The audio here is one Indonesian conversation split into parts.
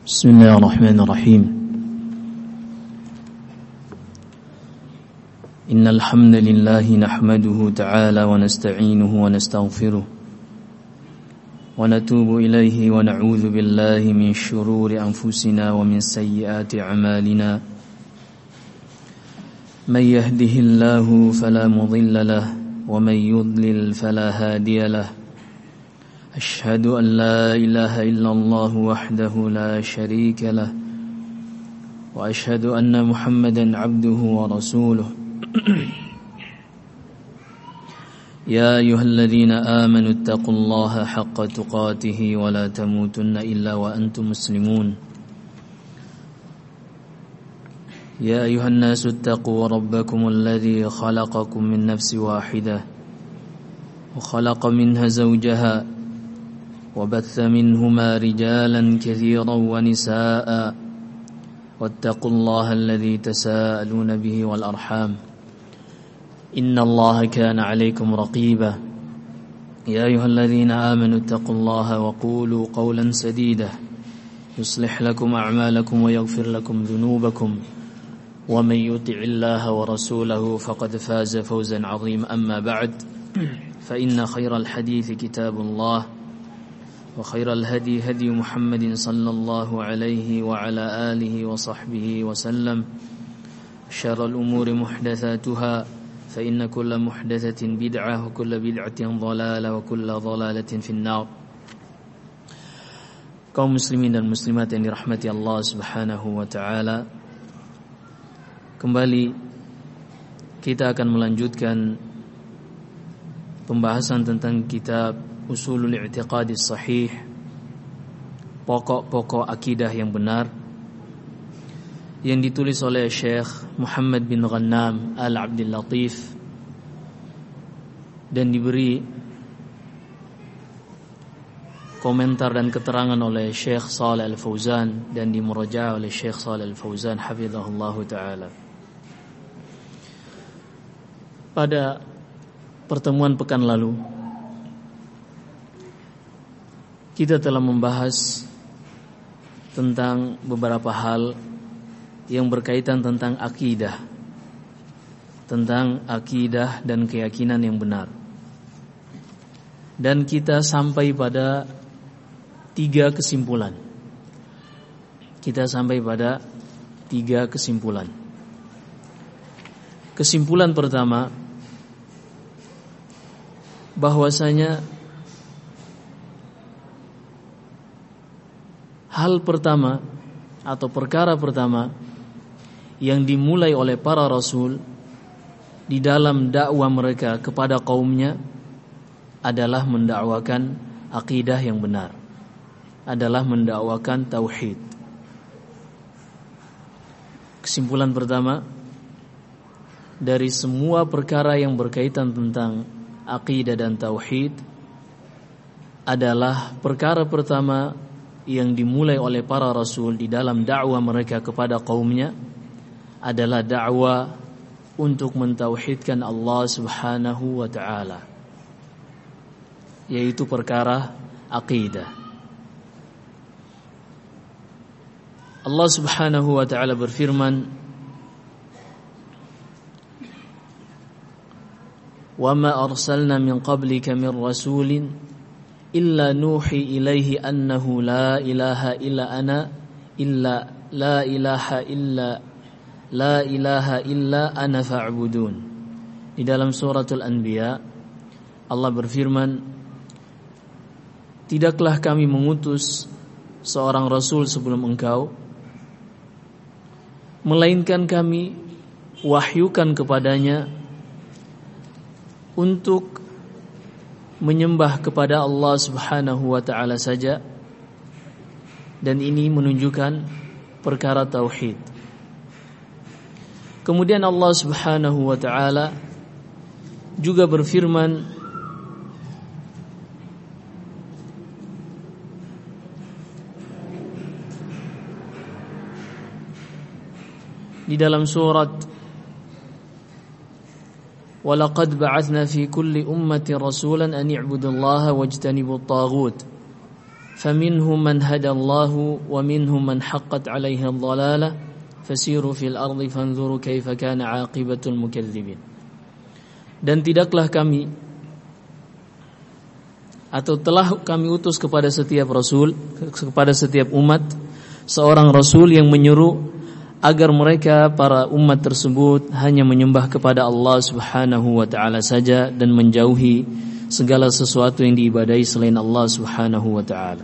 بسم الله الرحمن الرحيم إن الحمد لله نحمده تعالى ونستعينه ونستغفره ونتوب إليه ونعوذ بالله من شرور أنفسنا ومن سيئات أعمالنا من يهده الله فلا مضل له ومن يضلل فلا هادي له أشهد أن لا إله إلا الله وحده لا شريك له وأشهد أن محمدا عبده ورسوله يا أيها الذين آمنوا اتقوا الله حق تقاته ولا تموتن إلا وأنتم مسلمون يا أيها الناس اتقوا ربكم الذي خلقكم من نفس واحدة وخلق منها زوجها وبث منهما رجالا كثيرا ونساء واتقوا الله الذي تساءلون به والأرحام إن الله كان عليكم رقيبا يا أيها الذين آمنوا اتقوا الله وقولوا قولا سديدا يصلح لكم أعمالكم ويغفر لكم ذنوبكم ومن يطع الله ورسوله فقد فاز فوزا عظيما أما بعد فإن خير الحديث كتاب الله وخير الهدي هدي محمد صلى الله عليه وعلى آله وصحبه وسلم شر الأمور محدثاتها فإن كل محدثة بدعة وكل بدعة ضلالة وكل ضلالة في النار. Kaum muslimin dan muslimat yang dirahmati Allah Subhanahu wa taala, kembali kita akan melanjutkan pembahasan tentang kitab Usulul I'tiqadis Sahih, pokok-pokok akidah yang benar, yang ditulis oleh Syekh Muhammad bin Ghannam Al-Abdul Latif dan diberi komentar dan keterangan oleh Syekh Shalih Al-Fauzan dan dimurajaah oleh Syekh Shalih Al-Fauzan hafizahullahu taala. Pada pertemuan pekan lalu kita telah membahas tentang beberapa hal yang berkaitan tentang akidah dan keyakinan yang benar. Dan kita sampai pada 3 kesimpulan. Kesimpulan pertama, bahwasanya hal pertama atau perkara pertama yang dimulai oleh para rasul di dalam dakwah mereka kepada kaumnya adalah mendakwakan akidah yang benar, adalah mendakwakan tauhid. Kesimpulan pertama dari semua perkara yang berkaitan tentang akidah dan tauhid adalah perkara pertama yang dimulai oleh para rasul di dalam dakwah mereka kepada kaumnya adalah dakwah untuk mentauhidkan Allah Subhanahu wa taala, yaitu perkara akidah. Allah Subhanahu wa taala berfirman, "Wa ma arsalna min qablika min rasulin illa nuhi ilaihi annahu la ilaha illa ana illa la ilaha illa ana fa'budun." Di dalam suratul Anbiya Allah berfirman, tidaklah kami mengutus seorang rasul sebelum engkau, melainkan kami wahyukan kepadanya untuk menyembah kepada Allah Subhanahu wa taala saja, dan ini menunjukkan perkara tauhid. Kemudian Allah Subhanahu wa taala juga berfirman di dalam surat وَلَقَدْ بَعَثْنَا فِي كُلِّ أُمَّةٍ رَسُولًا أَنِ اعْبُدُوا اللَّهَ وَاجْتَنِبُوا الطَّاغُوتَ faminhum man hadallahu wa minhum man haqqat 'alaihi ad-dhalalah fasiru fil ardi fanzuru kaifa kana 'aqibatul mukadzibin. Dan tidaklah kami atau telah kami utus kepada setiap rasul, kepada setiap umat seorang rasul yang menyuruh agar mereka para umat tersebut hanya menyembah kepada Allah Subhanahu wa taala saja dan menjauhi segala sesuatu yang diibadahi selain Allah Subhanahu wa taala.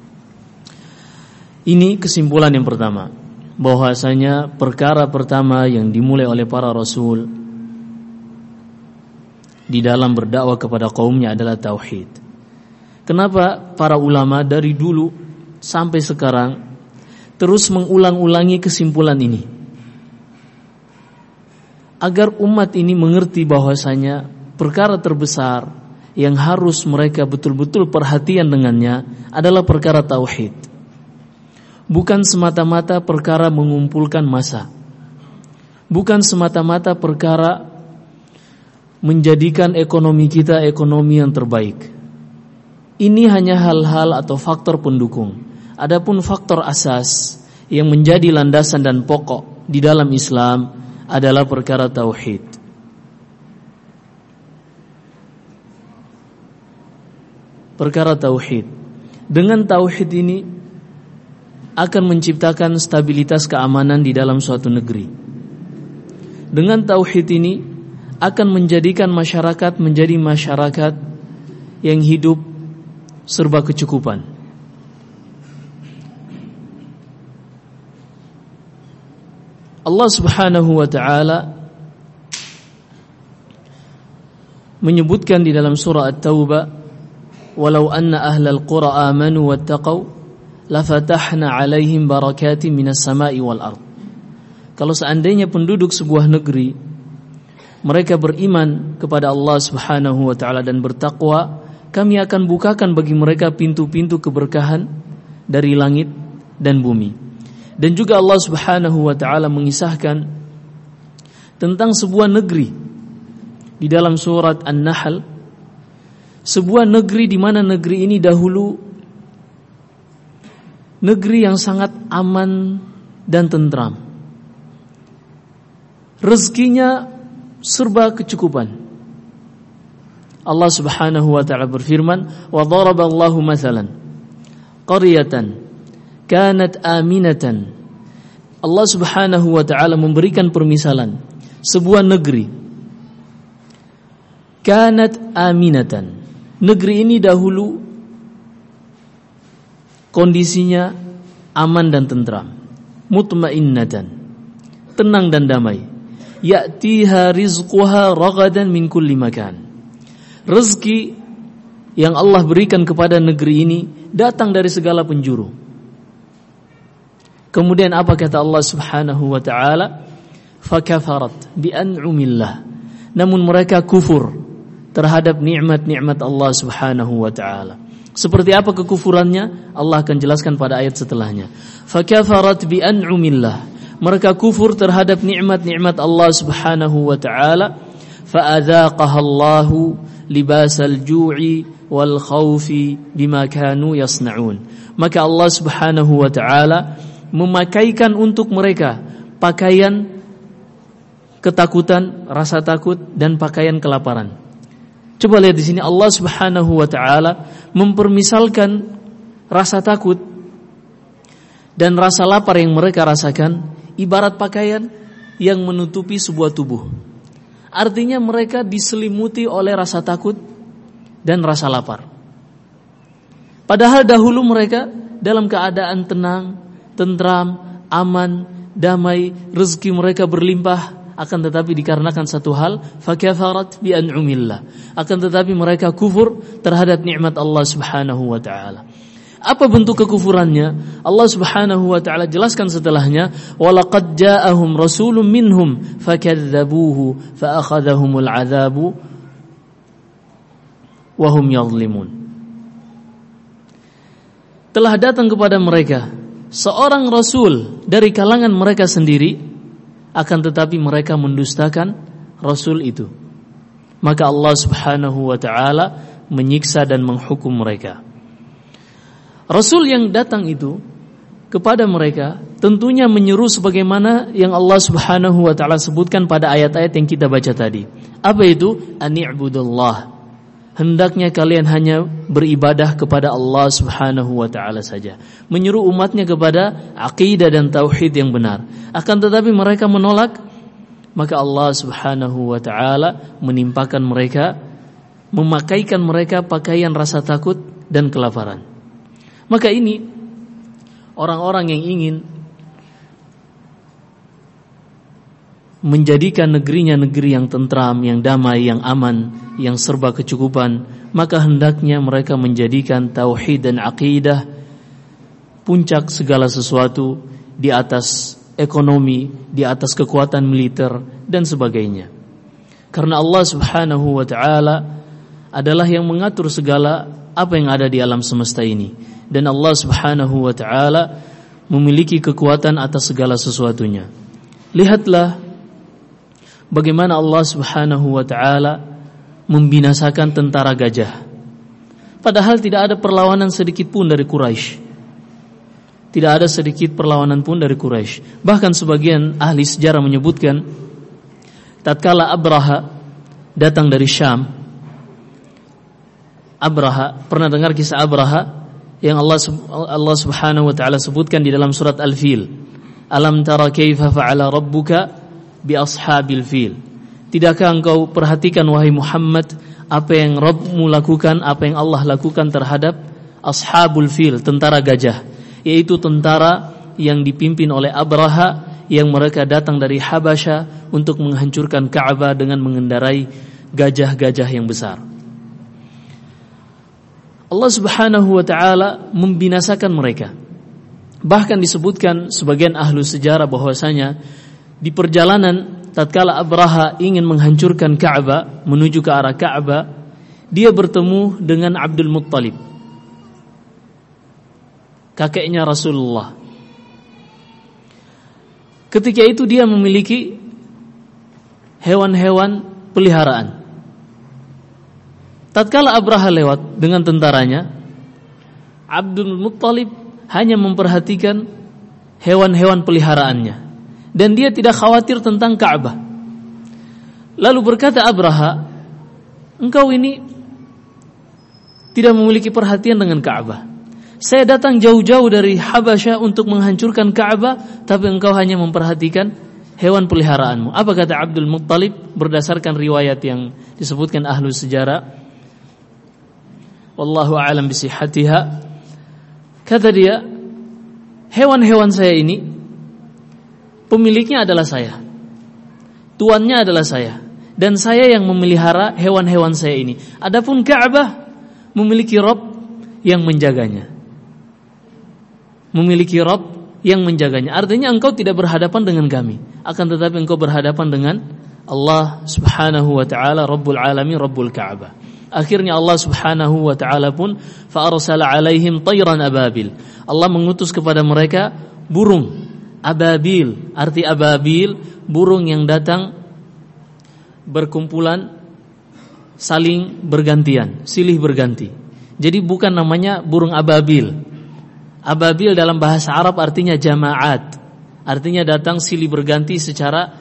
Ini kesimpulan yang pertama, bahwasanya perkara pertama yang dimulai oleh para rasul di dalam berdakwah kepada kaumnya adalah tauhid. Kenapa para ulama dari dulu sampai sekarang terus mengulang-ulangi kesimpulan ini? Agar umat ini mengerti bahwasanya perkara terbesar yang harus mereka betul-betul perhatian dengannya adalah perkara tauhid. Bukan semata-mata perkara mengumpulkan massa. Bukan semata-mata perkara menjadikan ekonomi kita ekonomi yang terbaik. Ini hanya hal-hal atau faktor pendukung. Adapun faktor asas yang menjadi landasan dan pokok di dalam Islam adalah perkara tauhid. Perkara tauhid. Dengan tauhid ini akan menciptakan stabilitas keamanan di dalam suatu negeri. Dengan tauhid ini akan menjadikan masyarakat menjadi masyarakat yang hidup serba kecukupan. Allah Subhanahu wa taala menyebutkan di dalam surah At-Taubah, "Walau anna ahlal qura amanu wattaqau lafatahna 'alaihim barakatin minas sama'i wal ard." Kalau seandainya penduduk sebuah negeri mereka beriman kepada Allah Subhanahu wa taala dan bertakwa, kami akan bukakan bagi mereka pintu-pintu keberkahan dari langit dan bumi. Dan juga Allah Subhanahu wa taala mengisahkan tentang sebuah negeri di dalam surat An-Nahl, sebuah negeri di mana negeri ini dahulu negeri yang sangat aman dan tentram. Rezekinya serba kecukupan. Allah Subhanahu wa taala berfirman, "Wa daraballahu mathalan qaryatan kanat aminatan." Allah Subhanahu wa taala memberikan permisalan sebuah negeri kanat aminatan. Negeri ini dahulu kondisinya aman dan tentram, mutmainnatan, tenang dan damai. Ya'tiha rizquha ragadan min kulli makan. Rezeki yang Allah berikan kepada negeri ini datang dari segala penjuru. Kemudian apa kata Allah Subhanahu wa taala? Fakafarat bi an'umillah. Namun mereka kufur terhadap nikmat-nikmat Allah Subhanahu wa taala. Seperti apa kekufurannya? Allah akan jelaskan pada ayat setelahnya. Fakafarat bi an'umillah. Mereka kufur terhadap nikmat-nikmat Allah Subhanahu wa taala. Fa'adzaqaha Allahu libasal ju'i wal khaufi bima kanu yasna'un. Maka Allah Subhanahu wa taala memakaikan untuk mereka pakaian ketakutan, rasa takut dan pakaian kelaparan. Coba lihat di sini Allah Subhanahu wa taala mempermisalkan rasa takut dan rasa lapar yang mereka rasakan ibarat pakaian yang menutupi sebuah tubuh. Artinya mereka diselimuti oleh rasa takut dan rasa lapar. Padahal dahulu mereka dalam keadaan tenang, tentram, aman, damai, rezeki mereka berlimpah. Akan tetapi dikarenakan satu hal, fakafarat bi an'umillah. Akan tetapi mereka kufur terhadap nikmat Allah Subhanahu wa taala. Apa bentuk kekufurannya? Allah Subhanahu wa taala jelaskan setelahnya, walaqad ja'ahum rasulun minhum fakadzabuhu fa akhadhahumul 'adzabu wa hum yadhlimun. Telah datang kepada mereka seorang rasul dari kalangan mereka sendiri, akan tetapi mereka mendustakan rasul itu. Maka Allah Subhanahu wa taala menyiksa dan menghukum mereka. Rasul yang datang itu kepada mereka tentunya menyeru sebagaimana yang Allah Subhanahu wa taala sebutkan pada ayat-ayat yang kita baca tadi. Apa itu? Ani'budullah. Hendaknya kalian hanya beribadah kepada Allah Subhanahu wa taala saja. Menyeru umatnya kepada akidah dan tauhid yang benar. Akan tetapi mereka menolak, maka Allah Subhanahu wa taala menimpakan mereka, memakaikan mereka pakaian rasa takut dan kelaparan. Maka ini orang-orang yang ingin menjadikan negerinya negeri yang tentram, yang damai, yang aman, yang serba kecukupan, maka hendaknya mereka menjadikan tauhid dan akidah puncak segala sesuatu, di atas ekonomi, di atas kekuatan militer dan sebagainya. Karena Allah Subhanahu wa taala adalah yang mengatur segala apa yang ada di alam semesta ini, dan Allah Subhanahu wa taala memiliki kekuatan atas segala sesuatunya. Lihatlah bagaimana Allah Subhanahu wa taala membinasakan tentara gajah. Padahal tidak ada perlawanan sedikit pun dari Quraisy. Tidak ada sedikit perlawanan pun dari Quraisy. Bahkan sebagian ahli sejarah menyebutkan tatkala Abraha datang dari Syam. Abraha, pernah dengar kisah Abraha yang Allah Subhanahu wa taala sebutkan di dalam surat Al-Fil. Alam tara kaifa fa'ala rabbuka bi ashabil fil. Tidakkah engkau perhatikan wahai Muhammad apa yang Rabbmu lakukan, apa yang Allah lakukan terhadap ashabul fil, tentara gajah, yaitu tentara yang dipimpin oleh Abraha yang mereka datang dari Habasyah untuk menghancurkan Ka'bah dengan mengendarai gajah-gajah yang besar. Allah Subhanahu wa taala membinasakan mereka. Bahkan disebutkan sebagian ahlu sejarah bahwasanya di perjalanan tatkala Abraha ingin menghancurkan Ka'bah, menuju ke arah Ka'bah, dia bertemu dengan Abdul Muttalib, kakeknya Rasulullah. Ketika itu dia memiliki hewan-hewan peliharaan. Tatkala Abraha lewat dengan tentaranya, Abdul Muttalib hanya memperhatikan hewan-hewan peliharaannya, dan dia tidak khawatir tentang Ka'bah. Lalu berkata Abraha, engkau ini tidak memiliki perhatian dengan Ka'bah. Saya datang jauh-jauh dari Habasyah untuk menghancurkan Ka'bah, tapi engkau hanya memperhatikan hewan peliharaanmu. Apa kata Abdul Muttalib berdasarkan riwayat yang disebutkan ahlu sejarah? Wallahu a'lam bisihhatiha. Kata dia, hewan-hewan saya ini pemiliknya adalah saya, tuannya adalah saya, dan saya yang memelihara hewan-hewan saya ini. Adapun Ka'bah memiliki Rabb yang menjaganya. Memiliki Rabb yang menjaganya. Artinya engkau tidak berhadapan dengan kami, akan tetapi engkau berhadapan dengan Allah Subhanahu wa ta'ala, Rabbul Alamin, Rabbul Ka'bah. Akhirnya Allah Subhanahu wa ta'ala pun fa'arsala alaihim tayran ababil. Allah mengutus kepada mereka burung ababil. Arti ababil, burung yang datang berkumpulan, saling bergantian, silih berganti. Jadi bukan namanya burung ababil. Ababil dalam bahasa Arab artinya jama'at. Artinya datang silih berganti secara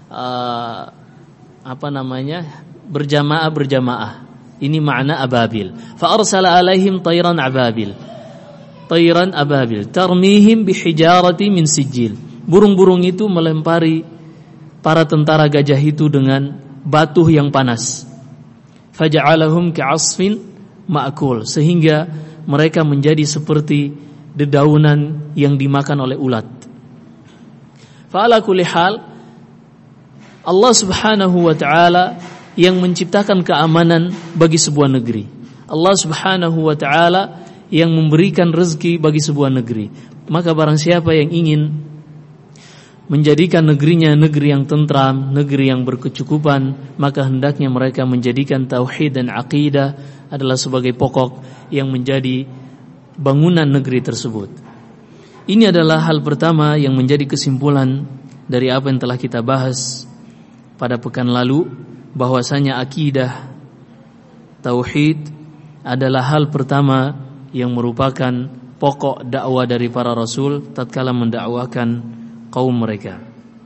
berjamaah. Ini makna ababil. Fa arsala alaihim tayran ababil. Tayran ababil tarmihim bihijarati min sijil. Burung-burung itu melempari para tentara gajah itu dengan batu yang panas. Faja'alahum ka'asfin ma'kul, sehingga mereka menjadi seperti dedaunan yang dimakan oleh ulat. Fa ala kulli hal, Allah Subhanahu wa ta'ala yang menciptakan keamanan bagi sebuah negeri. Allah Subhanahu wa ta'ala yang memberikan rezeki bagi sebuah negeri. Maka barang siapa yang ingin menjadikan negerinya negeri yang tentram, negeri yang berkecukupan, maka hendaknya mereka menjadikan tauhid dan aqidah adalah sebagai pokok yang menjadi bangunan negeri tersebut. Ini adalah hal pertama yang menjadi kesimpulan dari apa yang telah kita bahas pada pekan lalu, bahwasanya akidah tauhid adalah hal pertama yang merupakan pokok dakwah dari para rasul tatkala mendakwakan kaum mereka.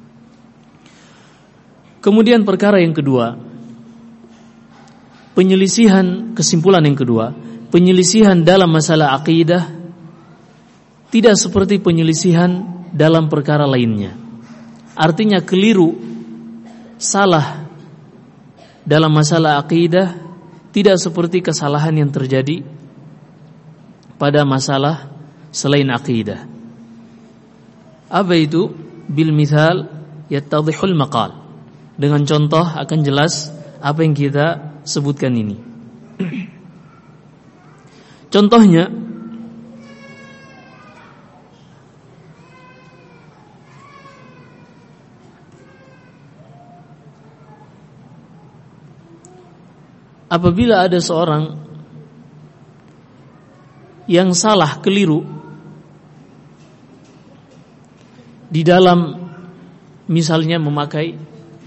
Kemudian perkara yang kedua, kesimpulan yang kedua, penyelisihan dalam masalah akidah tidak seperti penyelisihan dalam perkara lainnya. Artinya keliru, salah dalam masalah akidah tidak seperti kesalahan yang terjadi pada masalah selain akidah. Apa itu? Bil mithal yattadhihul maqal. Dengan contoh akan jelas apa yang kita sebutkan ini. Contohnya, apabila ada seorang yang salah, keliru di dalam misalnya memakai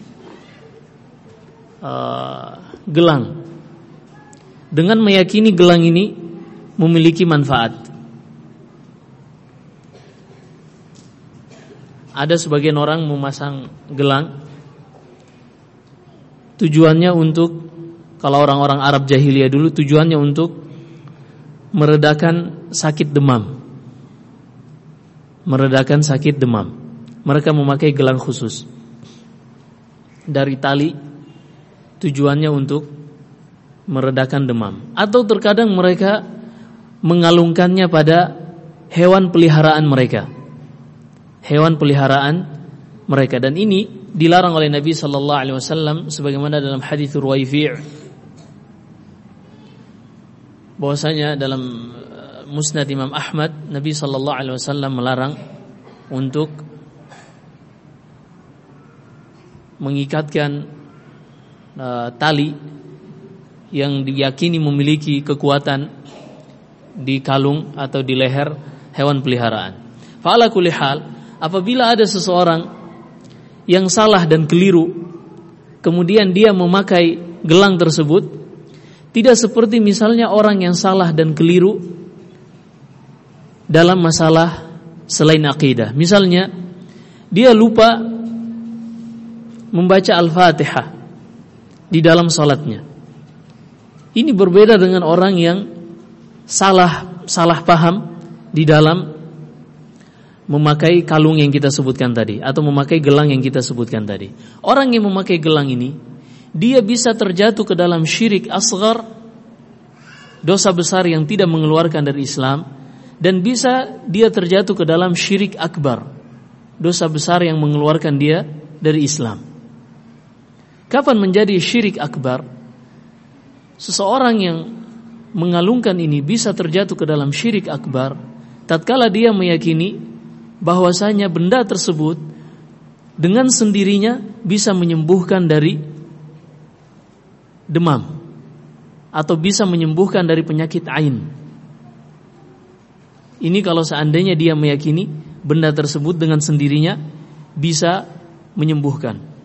gelang, dengan meyakini gelang ini memiliki manfaat. Ada sebagian orang memasang gelang tujuannya untuk, kalau orang-orang Arab jahiliyah dulu, tujuannya untuk meredakan sakit demam. Meredakan sakit demam. Mereka memakai gelang khusus dari tali, tujuannya untuk meredakan demam. Atau terkadang mereka mengalungkannya pada hewan peliharaan mereka. Hewan peliharaan mereka, dan ini dilarang oleh Nabi sallallahu alaihi wasallam sebagaimana dalam hadits Ruwaifi', bahwasanya dalam Musnad Imam Ahmad, Nabi sallallahu alaihi wasallam melarang untuk mengikatkan tali yang diyakini memiliki kekuatan di kalung atau di leher hewan peliharaan. Fa'ala kulli hal, apabila ada seseorang yang salah dan keliru, kemudian dia memakai gelang tersebut, tidak seperti misalnya orang yang salah dan keliru dalam masalah selain akidah. Misalnya dia lupa membaca Al-Fatihah di dalam salatnya. Ini berbeda dengan orang yang salah paham di dalam memakai kalung yang kita sebutkan tadi, atau memakai gelang yang kita sebutkan tadi. Orang yang memakai gelang ini, dia bisa terjatuh ke dalam syirik asghar, dosa besar yang tidak mengeluarkan dari Islam, dan bisa dia terjatuh ke dalam syirik akbar, dosa besar yang mengeluarkan dia dari Islam. Kapan menjadi syirik akbar? Seseorang yang mengalungkan ini bisa terjatuh ke dalam syirik akbar tatkala dia meyakini bahwasanya benda tersebut dengan sendirinya bisa menyembuhkan dari demam atau bisa menyembuhkan dari penyakit ain. Ini kalau seandainya dia meyakini benda tersebut dengan sendirinya bisa menyembuhkan.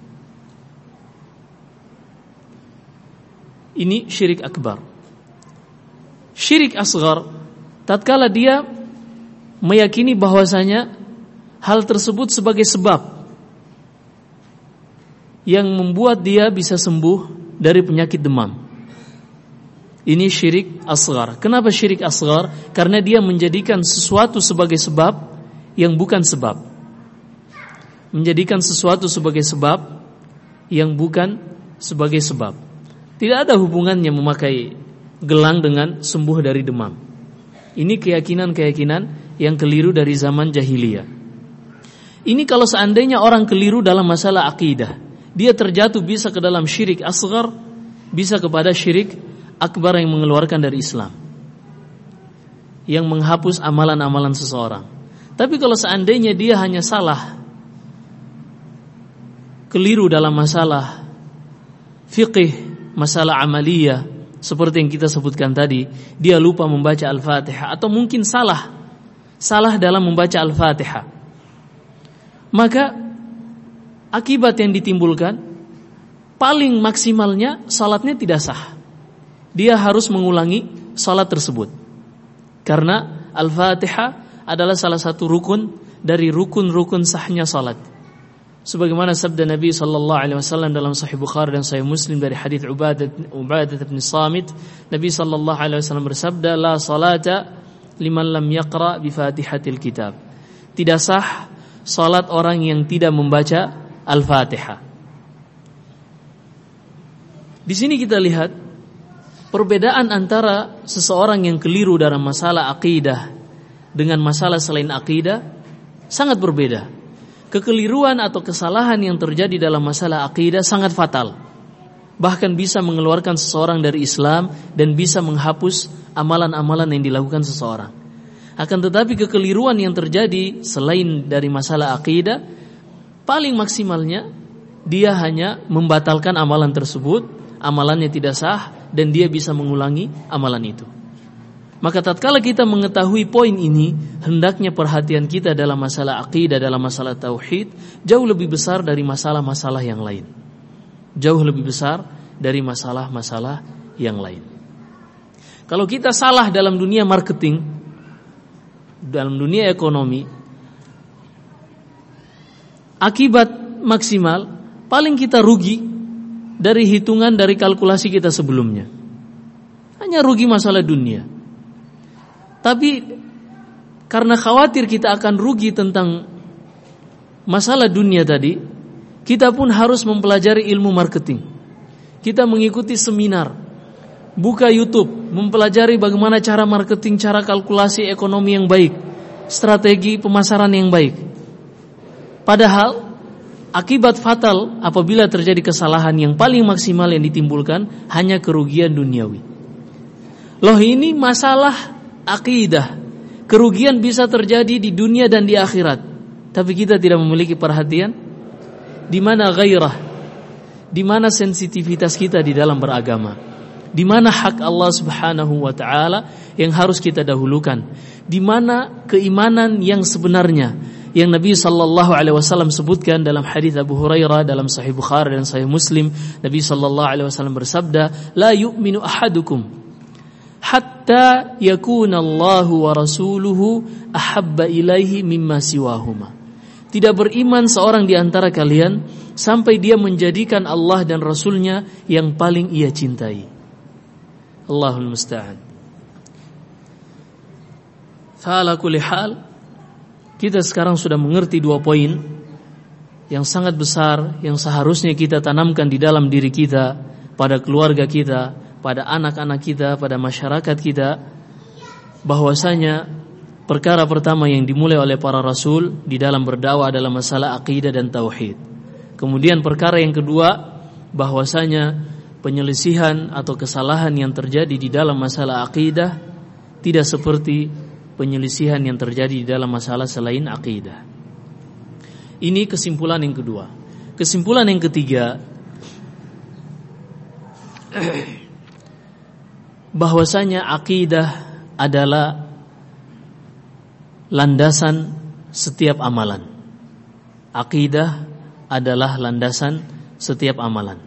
Ini syirik akbar. Syirik asghar, tatkala dia meyakini bahwasanya hal tersebut sebagai sebab yang membuat dia bisa sembuh dari penyakit demam. Ini syirik asghar. Kenapa syirik asghar? Karena dia menjadikan sesuatu sebagai sebab yang bukan sebab. Menjadikan sesuatu sebagai sebab yang bukan sebagai sebab. Tidak ada hubungannya memakai gelang dengan sembuh dari demam. Ini keyakinan-keyakinan yang keliru dari zaman jahiliyah. Ini kalau seandainya orang keliru dalam masalah akidah, dia terjatuh bisa ke dalam syirik asghar, bisa kepada syirik akbar yang mengeluarkan dari Islam, yang menghapus amalan-amalan seseorang. Tapi kalau seandainya dia hanya salah, keliru dalam masalah fiqih, masalah amaliyah, seperti yang kita sebutkan tadi, dia lupa membaca Al-Fatihah, atau mungkin salah dalam membaca Al-Fatihah, maka akibat yang ditimbulkan paling maksimalnya salatnya tidak sah. Dia harus mengulangi salat tersebut, karena Al-Fatihah adalah salah satu rukun dari rukun-rukun sahnya salat. Sebagaimana sabda Nabi sallallahu alaihi wasallam dalam Sahih Bukhari dan Sahih Muslim dari hadis Ubadah bin Samit, Nabi sallallahu alaihi wasallam bersabda, "La salata liman lam yaqra bi Fatihatil Kitab." Tidak sah salat orang yang tidak membaca Al-Fatihah. Di sini kita lihat perbedaan antara seseorang yang keliru dalam masalah akidah dengan masalah selain akidah sangat berbeda. Kekeliruan atau kesalahan yang terjadi dalam masalah akidah sangat fatal. Bahkan bisa mengeluarkan seseorang dari Islam dan bisa menghapus amalan-amalan yang dilakukan seseorang. Akan tetapi kekeliruan yang terjadi selain dari masalah akidah, paling maksimalnya dia hanya membatalkan amalan tersebut, amalannya tidak sah dan dia bisa mengulangi amalan itu. Maka tatkala kita mengetahui poin ini, hendaknya perhatian kita dalam masalah akidah, dalam masalah tauhid jauh lebih besar dari masalah-masalah yang lain. Jauh lebih besar dari masalah-masalah yang lain. Kalau kita salah dalam dunia marketing, dalam dunia ekonomi, akibat maksimal paling kita rugi dari hitungan dari kalkulasi kita sebelumnya. Hanya rugi masalah dunia. Tapi karena khawatir kita akan rugi tentang masalah dunia tadi, kita pun harus mempelajari ilmu marketing. Kita mengikuti seminar, buka YouTube, mempelajari bagaimana cara marketing, cara kalkulasi ekonomi yang baik, strategi pemasaran yang baik. Padahal akibat fatal apabila terjadi kesalahan yang paling maksimal yang ditimbulkan hanya kerugian duniawi. Loh, ini masalah akidah. Kerugian bisa terjadi di dunia dan di akhirat. Tapi kita tidak memiliki perhatian. Di mana gairah? Di mana sensitivitas kita di dalam beragama? Di mana hak Allah Subhanahu wa taala yang harus kita dahulukan? Di mana keimanan yang sebenarnya yang Nabi sallallahu alaihi wasallam sebutkan dalam hadis Abu Hurairah dalam Sahih Bukhari dan Sahih Muslim? Nabi sallallahu alaihi wasallam bersabda, "La yu'minu ahadukum hatta yakuna Allahu wa rasuluhu ahabba ilaihi mimma siwahuma." Tidak beriman seorang di antara kalian sampai dia menjadikan Allah dan Rasulnya yang paling ia cintai. Allahul musta'an. Fa'ala kulli hal, kita sekarang sudah mengerti dua poin yang sangat besar yang seharusnya kita tanamkan di dalam diri kita, pada keluarga kita, pada anak-anak kita, pada masyarakat kita, bahwasanya perkara pertama yang dimulai oleh para rasul di dalam berdakwah adalah masalah akidah dan tauhid. Kemudian perkara yang kedua, bahwasanya penyelisihan atau kesalahan yang terjadi di dalam masalah akidah tidak seperti penyelisihan yang terjadi di dalam masalah selain akidah. Ini kesimpulan yang kedua. Kesimpulan yang ketiga, bahwasanya akidah adalah landasan setiap amalan. Akidah adalah landasan setiap amalan.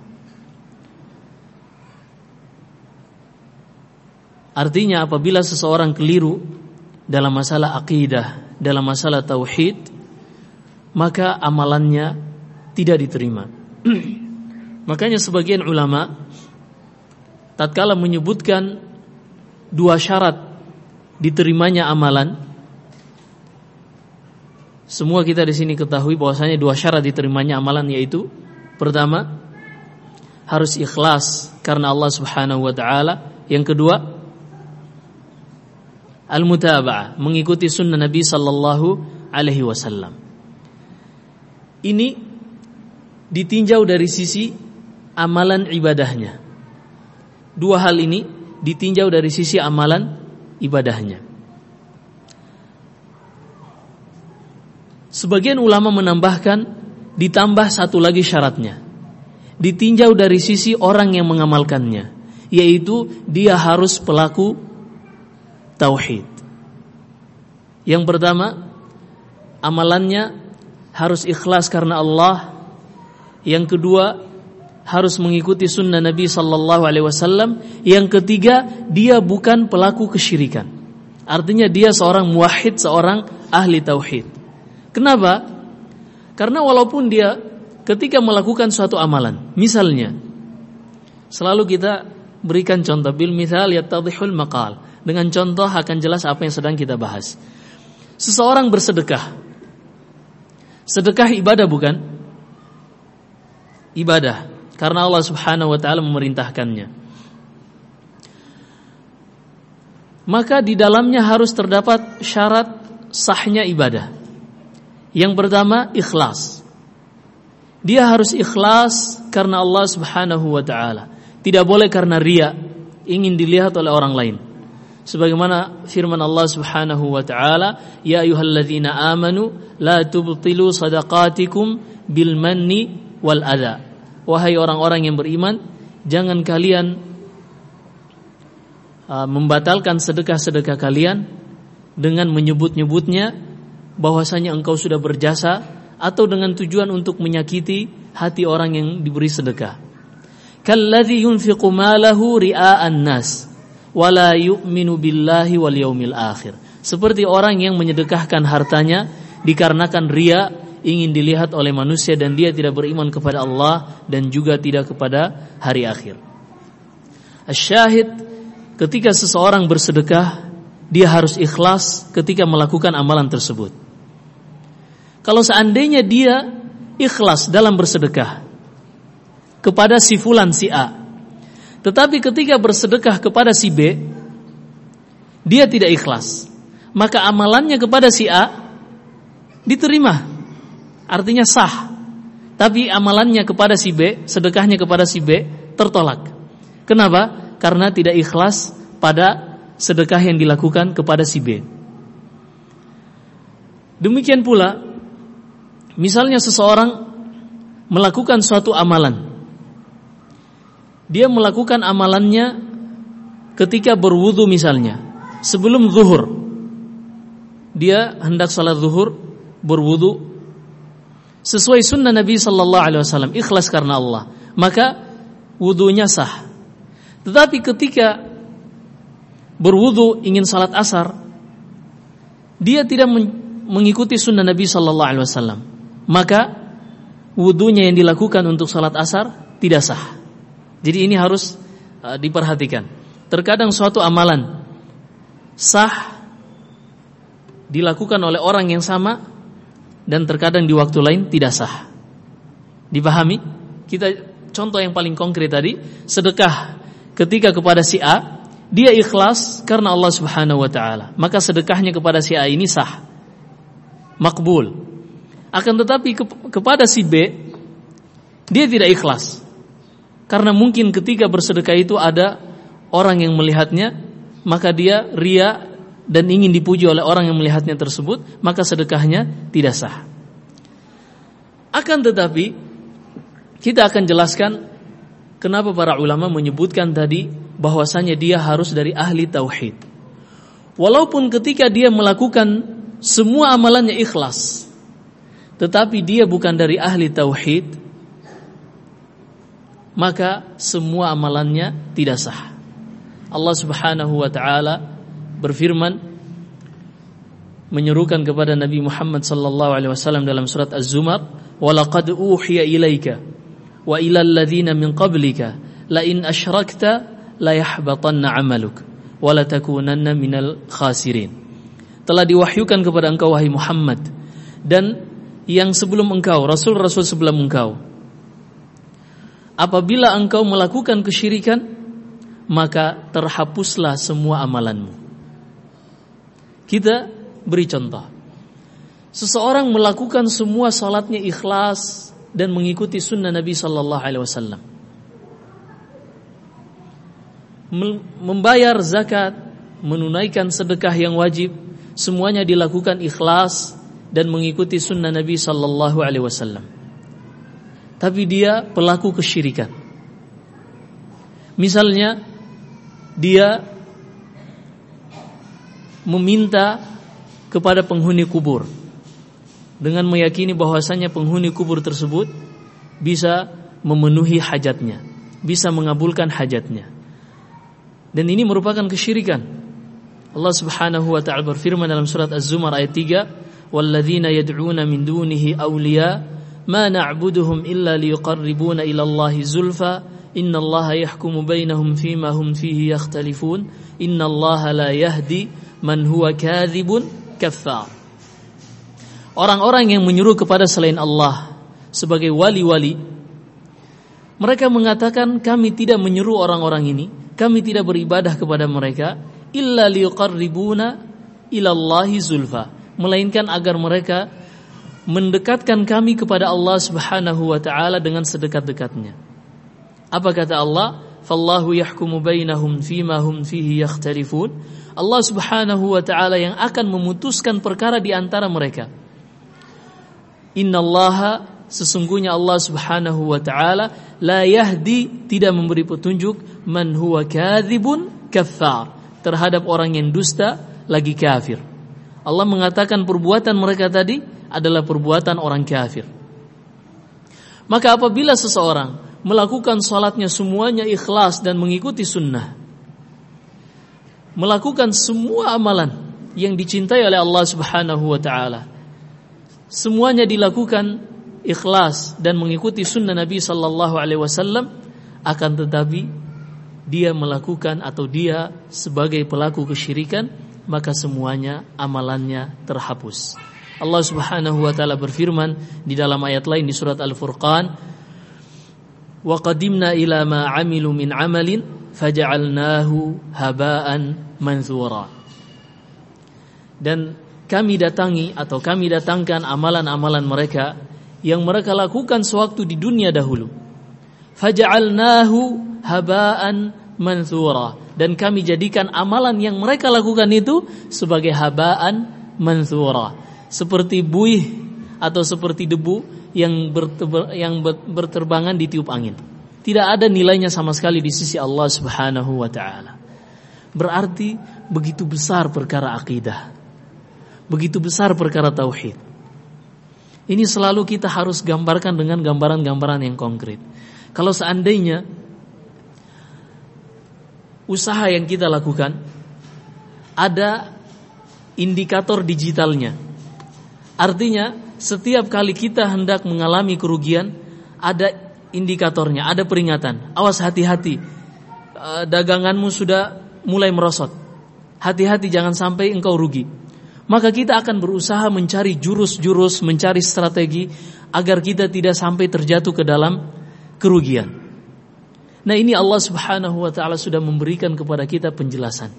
Artinya apabila seseorang keliru dalam masalah akidah, dalam masalah tauhid, maka amalannya tidak diterima. Makanya sebagian ulama tatkala menyebutkan dua syarat diterimanya amalan, semua kita di sini ketahui bahwasanya dua syarat diterimanya amalan, yaitu pertama, harus ikhlas karena Allah Subhanahu wa taala. Yang kedua, al-mutaba'ah, mengikuti sunnah Nabi sallallahu alaihi wasallam. Ini ditinjau dari sisi amalan ibadahnya. Dua hal ini ditinjau dari sisi amalan ibadahnya. Sebagian ulama menambahkan ditambah satu lagi syaratnya, ditinjau dari sisi orang yang mengamalkannya, yaitu dia harus pelaku tauhid. Yang pertama, amalannya harus ikhlas karena Allah. Yang kedua, harus mengikuti sunnah Nabi sallallahu alaihi wasallam. Yang ketiga, dia bukan pelaku kesyirikan. Artinya dia seorang muwahhid, seorang ahli tauhid. Kenapa? Karena walaupun dia ketika melakukan suatu amalan, misalnya, selalu kita berikan contoh, bil mithal yattadhihul maqal. Dengan contoh akan jelas apa yang sedang kita bahas. Seseorang bersedekah. Sedekah ibadah bukan? Ibadah, karena Allah Subhanahu wa taala memerintahkannya. Maka di dalamnya harus terdapat syarat sahnya ibadah. Yang pertama, ikhlas. Dia harus ikhlas karena Allah Subhanahu wa taala. Tidak boleh karena riya, ingin dilihat oleh orang lain. Sebagaimana firman Allah Subhanahu wa taala, ya ayyuhalladzina amanu la tubtilu shadaqatikum bil manni wal adha. Wahai orang-orang yang beriman, jangan kalian membatalkan sedekah-sedekah kalian dengan menyebut-nyebutnya bahwasanya engkau sudah berjasa, atau dengan tujuan untuk menyakiti hati orang yang diberi sedekah. Kalladzi yunfiqu malahu ria'an nas wala yu'minu billahi wal yaumil akhir. Seperti orang yang menyedekahkan hartanya dikarenakan riya, ingin dilihat oleh manusia, dan dia tidak beriman kepada Allah dan juga tidak kepada hari akhir. Asyahid, ketika seseorang bersedekah, dia harus ikhlas ketika melakukan amalan tersebut. Kalau seandainya dia ikhlas dalam bersedekah kepada si fulan si A, tetapi ketika bersedekah kepada si B, dia tidak ikhlas, maka amalannya kepada si A diterima, artinya sah. Tapi amalannya kepada si B, sedekahnya kepada si B tertolak. Kenapa? Karena tidak ikhlas pada sedekah yang dilakukan kepada si B. Demikian pula, misalnya seseorang melakukan suatu amalan. Dia melakukan amalannya ketika berwudu misalnya, sebelum zuhur. Dia hendak salat zuhur, berwudu sesuai sunnah Nabi sallallahu alaihi wasallam, ikhlas karena Allah, maka wudunya sah. Tetapi ketika berwudu ingin salat asar, dia tidak mengikuti sunnah Nabi sallallahu alaihi wasallam, maka wudunya yang dilakukan untuk salat asar tidak sah. Jadi ini harus diperhatikan. Terkadang suatu amalan sah dilakukan oleh orang yang sama, dan terkadang di waktu lain tidak sah. Dipahami? Kita contoh yang paling konkret tadi, sedekah ketika kepada si A, dia ikhlas karena Allah Subhanahu wa taala, maka sedekahnya kepada si A ini sah, makbul. Akan tetapi kepada si B, dia tidak ikhlas, karena mungkin ketika bersedekah itu ada orang yang melihatnya, maka dia riya dan ingin dipuji oleh orang yang melihatnya tersebut, maka sedekahnya tidak sah. Akan tetapi kita akan jelaskan kenapa para ulama menyebutkan tadi bahwasanya dia harus dari ahli tauhid. Walaupun ketika dia melakukan semua amalannya ikhlas, tetapi dia bukan dari ahli tauhid, maka semua amalannya tidak sah. Allah Subhanahu wa taala berfirman menyerukan kepada Nabi Muhammad sallallahu alaihi wasallam dalam surat Az-Zumar, "Wa laqad uhiya ilaika wa ilal ladzina min qablika la in asyrakta la yahbatanna 'amaluk wa la takunanna minal khasirin." Telah diwahyukan kepada engkau wahai Muhammad dan yang sebelum engkau, rasul-rasul sebelum engkau, apabila engkau melakukan kesyirikan, maka terhapuslah semua amalanmu. Kita beri contoh. Seseorang melakukan semua salatnya ikhlas dan mengikuti sunnah Nabi sallallahu alaihi wasallam. Membayar zakat, menunaikan sedekah yang wajib, semuanya dilakukan ikhlas dan mengikuti sunnah Nabi sallallahu alaihi wasallam. Tapi dia pelaku kesyirikan. Misalnya dia meminta kepada penghuni kubur dengan meyakini bahwasanya penghuni kubur tersebut bisa memenuhi hajatnya, bisa mengabulkan hajatnya. Dan ini merupakan kesyirikan. Allah Subhanahu wa ta'ala berfirman dalam surat Az-Zumar ayat 3, "Walladzina yad'una min dunihi awliya ma na'buduhum illa liyuqarribuna ila Allahi zulfa innallaha yahkumu bainahum fima hum fihi yakhtalifun innallaha la yahdi man huwa kadzibun kaffar." Orang-orang yang menyeru kepada selain Allah sebagai wali-wali, mereka mengatakan kami tidak menyeru orang-orang ini, kami tidak beribadah kepada mereka illa liyuqarribuna ilallahi zulfa, melainkan agar mereka mendekatkan kami kepada Allah Subhanahu wa ta'ala dengan sedekat-dekatnya. Apa kata Allah? Fallahu yahkumu bainahum fima hum fihi yakhtalifun. Allah Subhanahu wa ta'ala yang akan memutuskan perkara di antara mereka. Innallaha, sesungguhnya Allah Subhanahu wa ta'ala, la yahdi, tidak memberi petunjuk, man huwa kadzibun kaffar, terhadap orang yang dusta lagi kafir. Allah mengatakan perbuatan mereka tadi adalah perbuatan orang kafir. Maka apabila seseorang melakukan salatnya semuanya ikhlas dan mengikuti sunnah, melakukan semua amalan yang dicintai oleh Allah Subhanahu wa ta'ala, semuanya dilakukan ikhlas dan mengikuti sunnah Nabi sallallahu alaihi wasallam, akan tetapi dia melakukan atau dia sebagai pelaku kesyirikan, maka semuanya amalannya terhapus. Allah Subhanahu wa taala berfirman di dalam ayat lain di surat Al-Furqan, "Wa qadimna ila ma 'amilu min 'amalin faja'alnahu haba'an manthura." Dan kami datangi atau kami datangkan amalan-amalan mereka yang mereka lakukan sewaktu di dunia dahulu. Faja'alnahu haba'an manthura, dan kami jadikan amalan yang mereka lakukan itu sebagai haba'an manthura, seperti buih atau seperti debu yang berterbangan ditiup angin. Tidak ada nilainya sama sekali di sisi Allah Subhanahu wa ta'ala. Berarti begitu besar perkara akidah, begitu besar perkara tauhid. Ini selalu kita harus gambarkan dengan gambaran-gambaran yang konkret. Kalau seandainya usaha yang kita lakukan ada indikator digitalnya, artinya setiap kali kita hendak mengalami kerugian ada indikatornya, ada peringatan. Awas, hati-hati, daganganmu sudah mulai merosot, hati-hati jangan sampai engkau rugi. Maka kita akan berusaha mencari jurus-jurus, mencari strategi agar kita tidak sampai terjatuh ke dalam kerugian. Nah, ini Allah Subhanahu wa ta'ala sudah memberikan kepada kita penjelasan.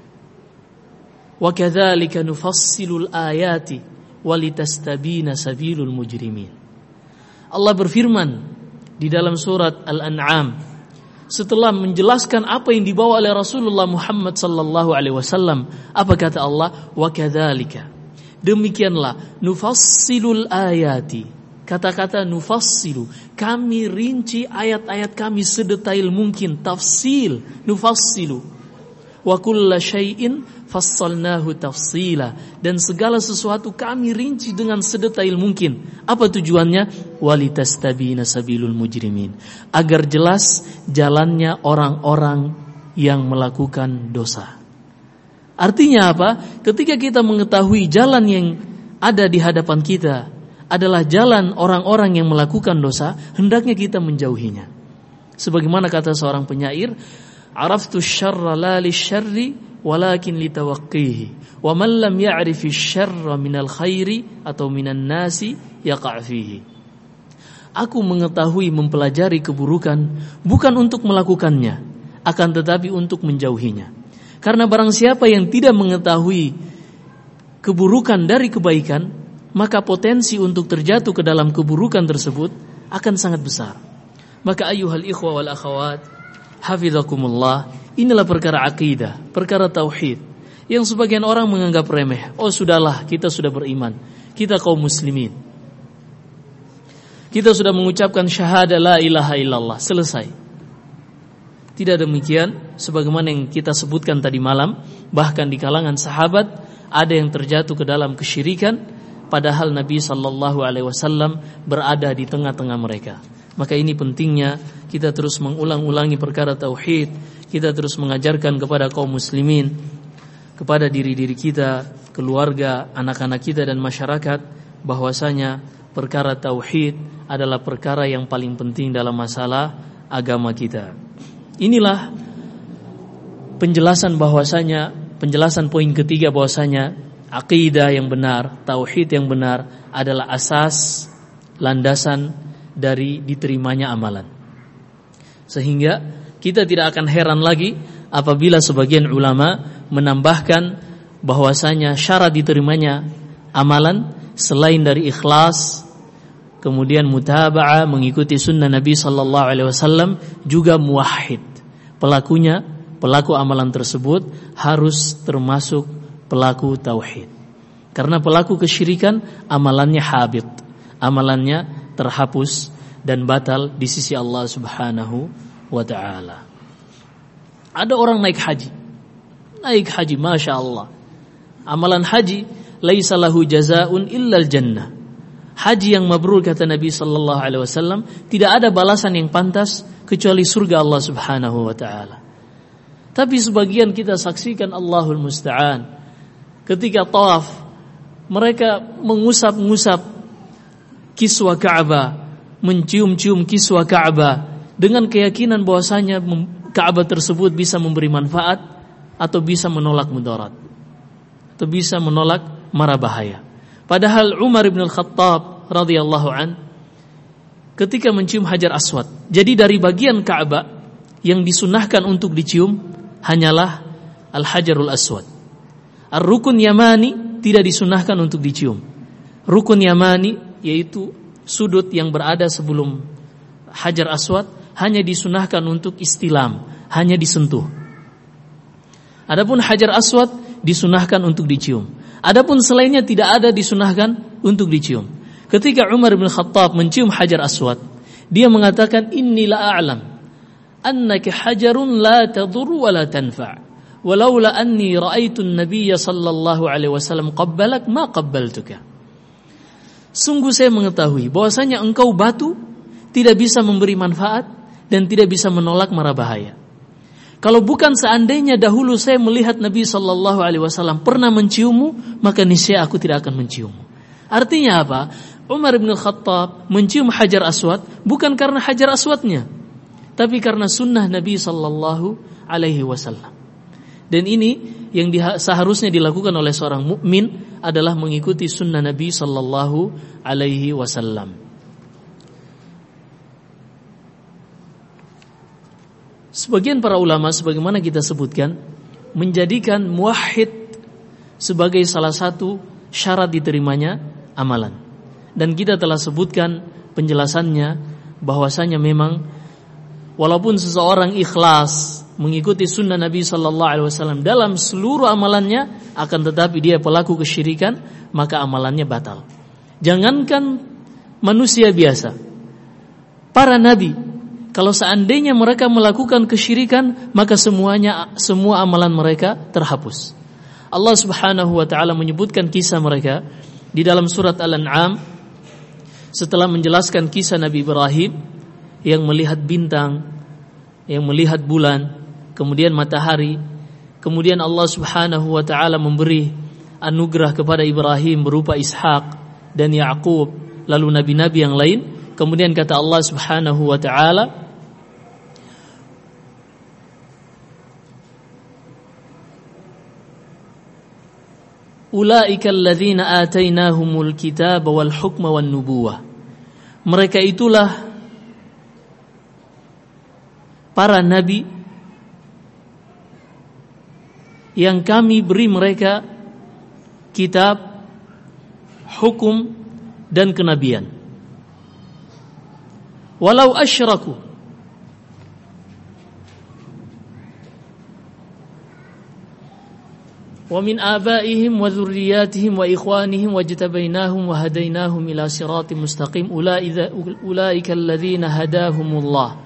Wa kadzalika nufassilul ayati walitastabina sabilul mujrimin. Allah berfirman di dalam surat Al-An'am setelah menjelaskan apa yang dibawa oleh Rasulullah Muhammad sallallahu alaihi wasallam, apa kata Allah? Wa kadzalika, demikianlah, nufassilul ayati. Kata-kata nufassilu, kami rinci ayat-ayat kami sedetail mungkin. Tafsil, nufassilu. Wa kulla syai'in fassalnahu tafsila, dan segala sesuatu kami rinci dengan sedetail mungkin. Apa tujuannya? Walitastabina sabilul mujrimin, agar jelas jalannya orang-orang yang melakukan dosa. Artinya apa? Ketika kita mengetahui jalan yang ada di hadapan kita adalah jalan orang-orang yang melakukan dosa, hendaknya kita menjauhinya. Sebagaimana kata seorang penyair, "Araftu syarra la lisyarri walakin litawaqqihi, wa man lam ya'rifi syarra minal khairi atau minan nasi yaqa' fihi." Aku mengetahui, mempelajari keburukan bukan untuk melakukannya, akan tetapi untuk menjauhinya. Karena barang siapa yang tidak mengetahui keburukan dari kebaikan, maka potensi untuk terjatuh ke dalam keburukan tersebut akan sangat besar. Maka ayyuhal ikhwa wal akhawat, hafizakumullah, inilah perkara akidah, perkara tauhid yang sebagian orang menganggap remeh. Oh sudahlah, kita sudah beriman, kita kaum muslimin, kita sudah mengucapkan syahadah la ilaha illallah, selesai. Tidak demikian, sebagaimana yang kita sebutkan tadi malam, bahkan di kalangan sahabat ada yang terjatuh ke dalam kesyirikan, padahal Nabi sallallahu alaihi wasallam berada di tengah-tengah mereka. Maka ini pentingnya kita terus mengulang-ulangi perkara tauhid, kita terus mengajarkan kepada kaum muslimin kepada diri-diri kita, keluarga, anak-anak kita dan masyarakat bahwasanya perkara tauhid adalah perkara yang paling penting dalam masalah agama kita. Inilah penjelasan poin ketiga bahwasanya akidah yang benar, tauhid yang benar adalah asas, landasan dari diterimanya amalan. Sehingga kita tidak akan heran lagi apabila sebagian ulama menambahkan bahwasanya syarat diterimanya amalan selain dari ikhlas, kemudian mutaba'ah, mengikuti sunnah Nabi sallallahu alaihi wasallam, juga muwahhid. Pelaku amalan tersebut harus termasuk pelaku tauhid. Karena pelaku kesyirikan amalannya habit, amalannya terhapus dan batal di sisi Allah Subhanahu wa taala. Ada orang naik haji, Masya Allah. Amalan haji laisa lahu jazaa'un illal jannah. Haji yang mabrur, kata Nabi sallallahu alaihi wasallam, tidak ada balasan yang pantas kecuali surga Allah Subhanahu wa taala. Tapi sebagian kita saksikan, Allahul musta'an, ketika tawaf mereka mengusap-ngusap kiswa Ka'bah, mencium-cium kiswa Ka'bah dengan keyakinan bahwasanya Ka'bah tersebut bisa memberi manfaat atau bisa menolak mudarat, atau bisa menolak mara bahaya. Padahal Umar bin Al-Khattab radhiyallahu an ketika mencium Hajar Aswad, jadi dari bagian Ka'bah yang disunahkan untuk dicium hanyalah Al-Hajarul Aswad. Ar-Rukun Yamani tidak disunahkan untuk dicium. Rukun Yamani yaitu sudut yang berada sebelum Hajar Aswad hanya disunahkan untuk istilam, hanya disentuh. Adapun Hajar Aswad disunahkan untuk dicium. Adapun selainnya tidak ada disunahkan untuk dicium. Ketika Umar bin Khattab mencium Hajar Aswad, dia mengatakan, inni la a'lam annaka hajarun la tadur wa la tanfa', walaula anni ra'aitu an-nabiy sallallahu alaihi wasallam qabbalak ma qabbaltuka. Sungguh saya mengetahui bahwasanya engkau batu, tidak bisa memberi manfaat dan tidak bisa menolak mara bahaya. Kalau bukan seandainya dahulu saya melihat Nabi sallallahu alaihi wasallam pernah menciummu, maka niscaya aku tidak akan menciummu. Artinya apa? Umar bin Khattab mencium Hajar Aswad bukan karena Hajar Aswadnya, tapi karena sunnah Nabi sallallahu alaihi wasallam. Dan ini yang seharusnya dilakukan oleh seorang mukmin adalah mengikuti sunnah Nabi sallallahu alaihi wasallam. Sebagian para ulama, sebagaimana kita sebutkan, menjadikan muwahhid sebagai salah satu syarat diterimanya amalan. Dan kita telah sebutkan penjelasannya bahwasanya memang walaupun seseorang ikhlas mengikuti sunnah Nabi sallallahu alaihi wasallam dalam seluruh amalannya, akan tetapi dia pelaku kesyirikan, maka amalannya batal. Jangankan manusia biasa, para nabi, kalau seandainya mereka melakukan kesyirikan, maka semua amalan mereka terhapus. Allah Subhanahu wa taala menyebutkan kisah mereka di dalam surat Al-An'am setelah menjelaskan kisah Nabi Ibrahim yang melihat bintang, yang melihat bulan, kemudian matahari. Kemudian Allah Subhanahu wa taala memberi anugerah kepada Ibrahim berupa Ishak dan Yaqub, lalu nabi-nabi yang lain. Kemudian kata Allah Subhanahu wa taala, ulaika alladzina atainahumul kitaba wal hukma wan nubuwah. Mereka itulah para nabi yang kami beri mereka kitab, hukum dan kenabian. Walau asyraku, wa min abaihim wa dzurriyyatihim wa ikhwanihim wajtabainahum wa hadainahum ila siratim mustaqim ulaika alladzina hadahumullah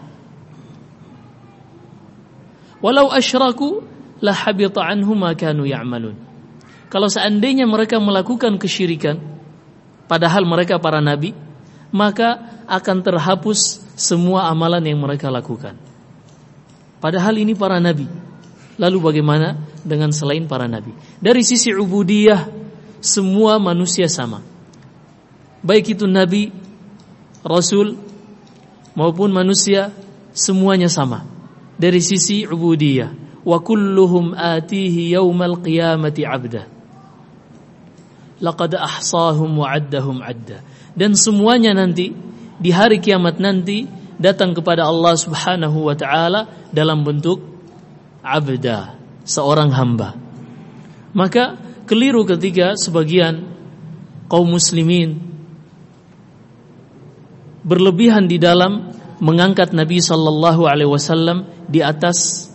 walau asyraku la habita anhum ma kanu ya'malun. Kalau seandainya mereka melakukan kesyirikan padahal mereka para nabi, maka akan terhapus semua amalan yang mereka lakukan. Padahal ini para nabi. Lalu bagaimana dengan selain para nabi. Dari sisi ubudiyah, semua manusia sama. Baik itu nabi, rasul, maupun manusia, semuanya sama. Dari sisi ubudiyah. Wa kulluhum atihi yaumal qiyamati abda. Laqad ahsahum wa addahum adda. Dan semuanya nanti, di hari kiamat nanti, datang kepada Allah subhanahu wa ta'ala dalam bentuk abda, seorang hamba. Maka keliru ketika sebagian kaum muslimin berlebihan di dalam mengangkat Nabi sallallahu alaihi wasallam di atas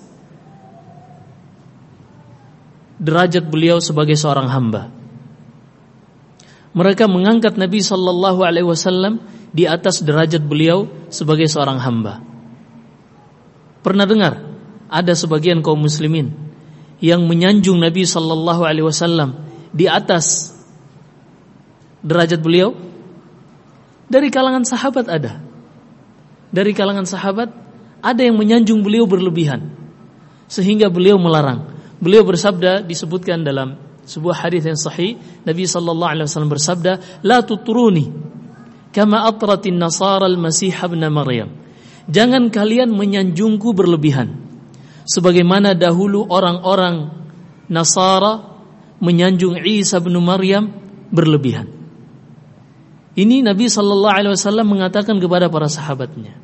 derajat beliau sebagai seorang hamba. Mereka mengangkat Nabi sallallahu alaihi wasallam di atas derajat beliau sebagai seorang hamba. Pernah dengar ada sebagian kaum muslimin yang menyanjung Nabi sallallahu alaihi wasallam di atas derajat beliau? Dari kalangan sahabat ada. Dari kalangan sahabat ada yang menyanjung beliau berlebihan sehingga beliau melarang. Beliau bersabda, disebutkan dalam sebuah hadis yang sahih, Nabi sallallahu alaihi wasallam bersabda, "La tutruni kama atratin nasara al-masih ibn Maryam." Jangan kalian menyanjungku berlebihan sebagaimana dahulu orang-orang Nasara menyanjung Isa bin Maryam berlebihan. Ini Nabi sallallahu alaihi wasallam mengatakan kepada para sahabatnya.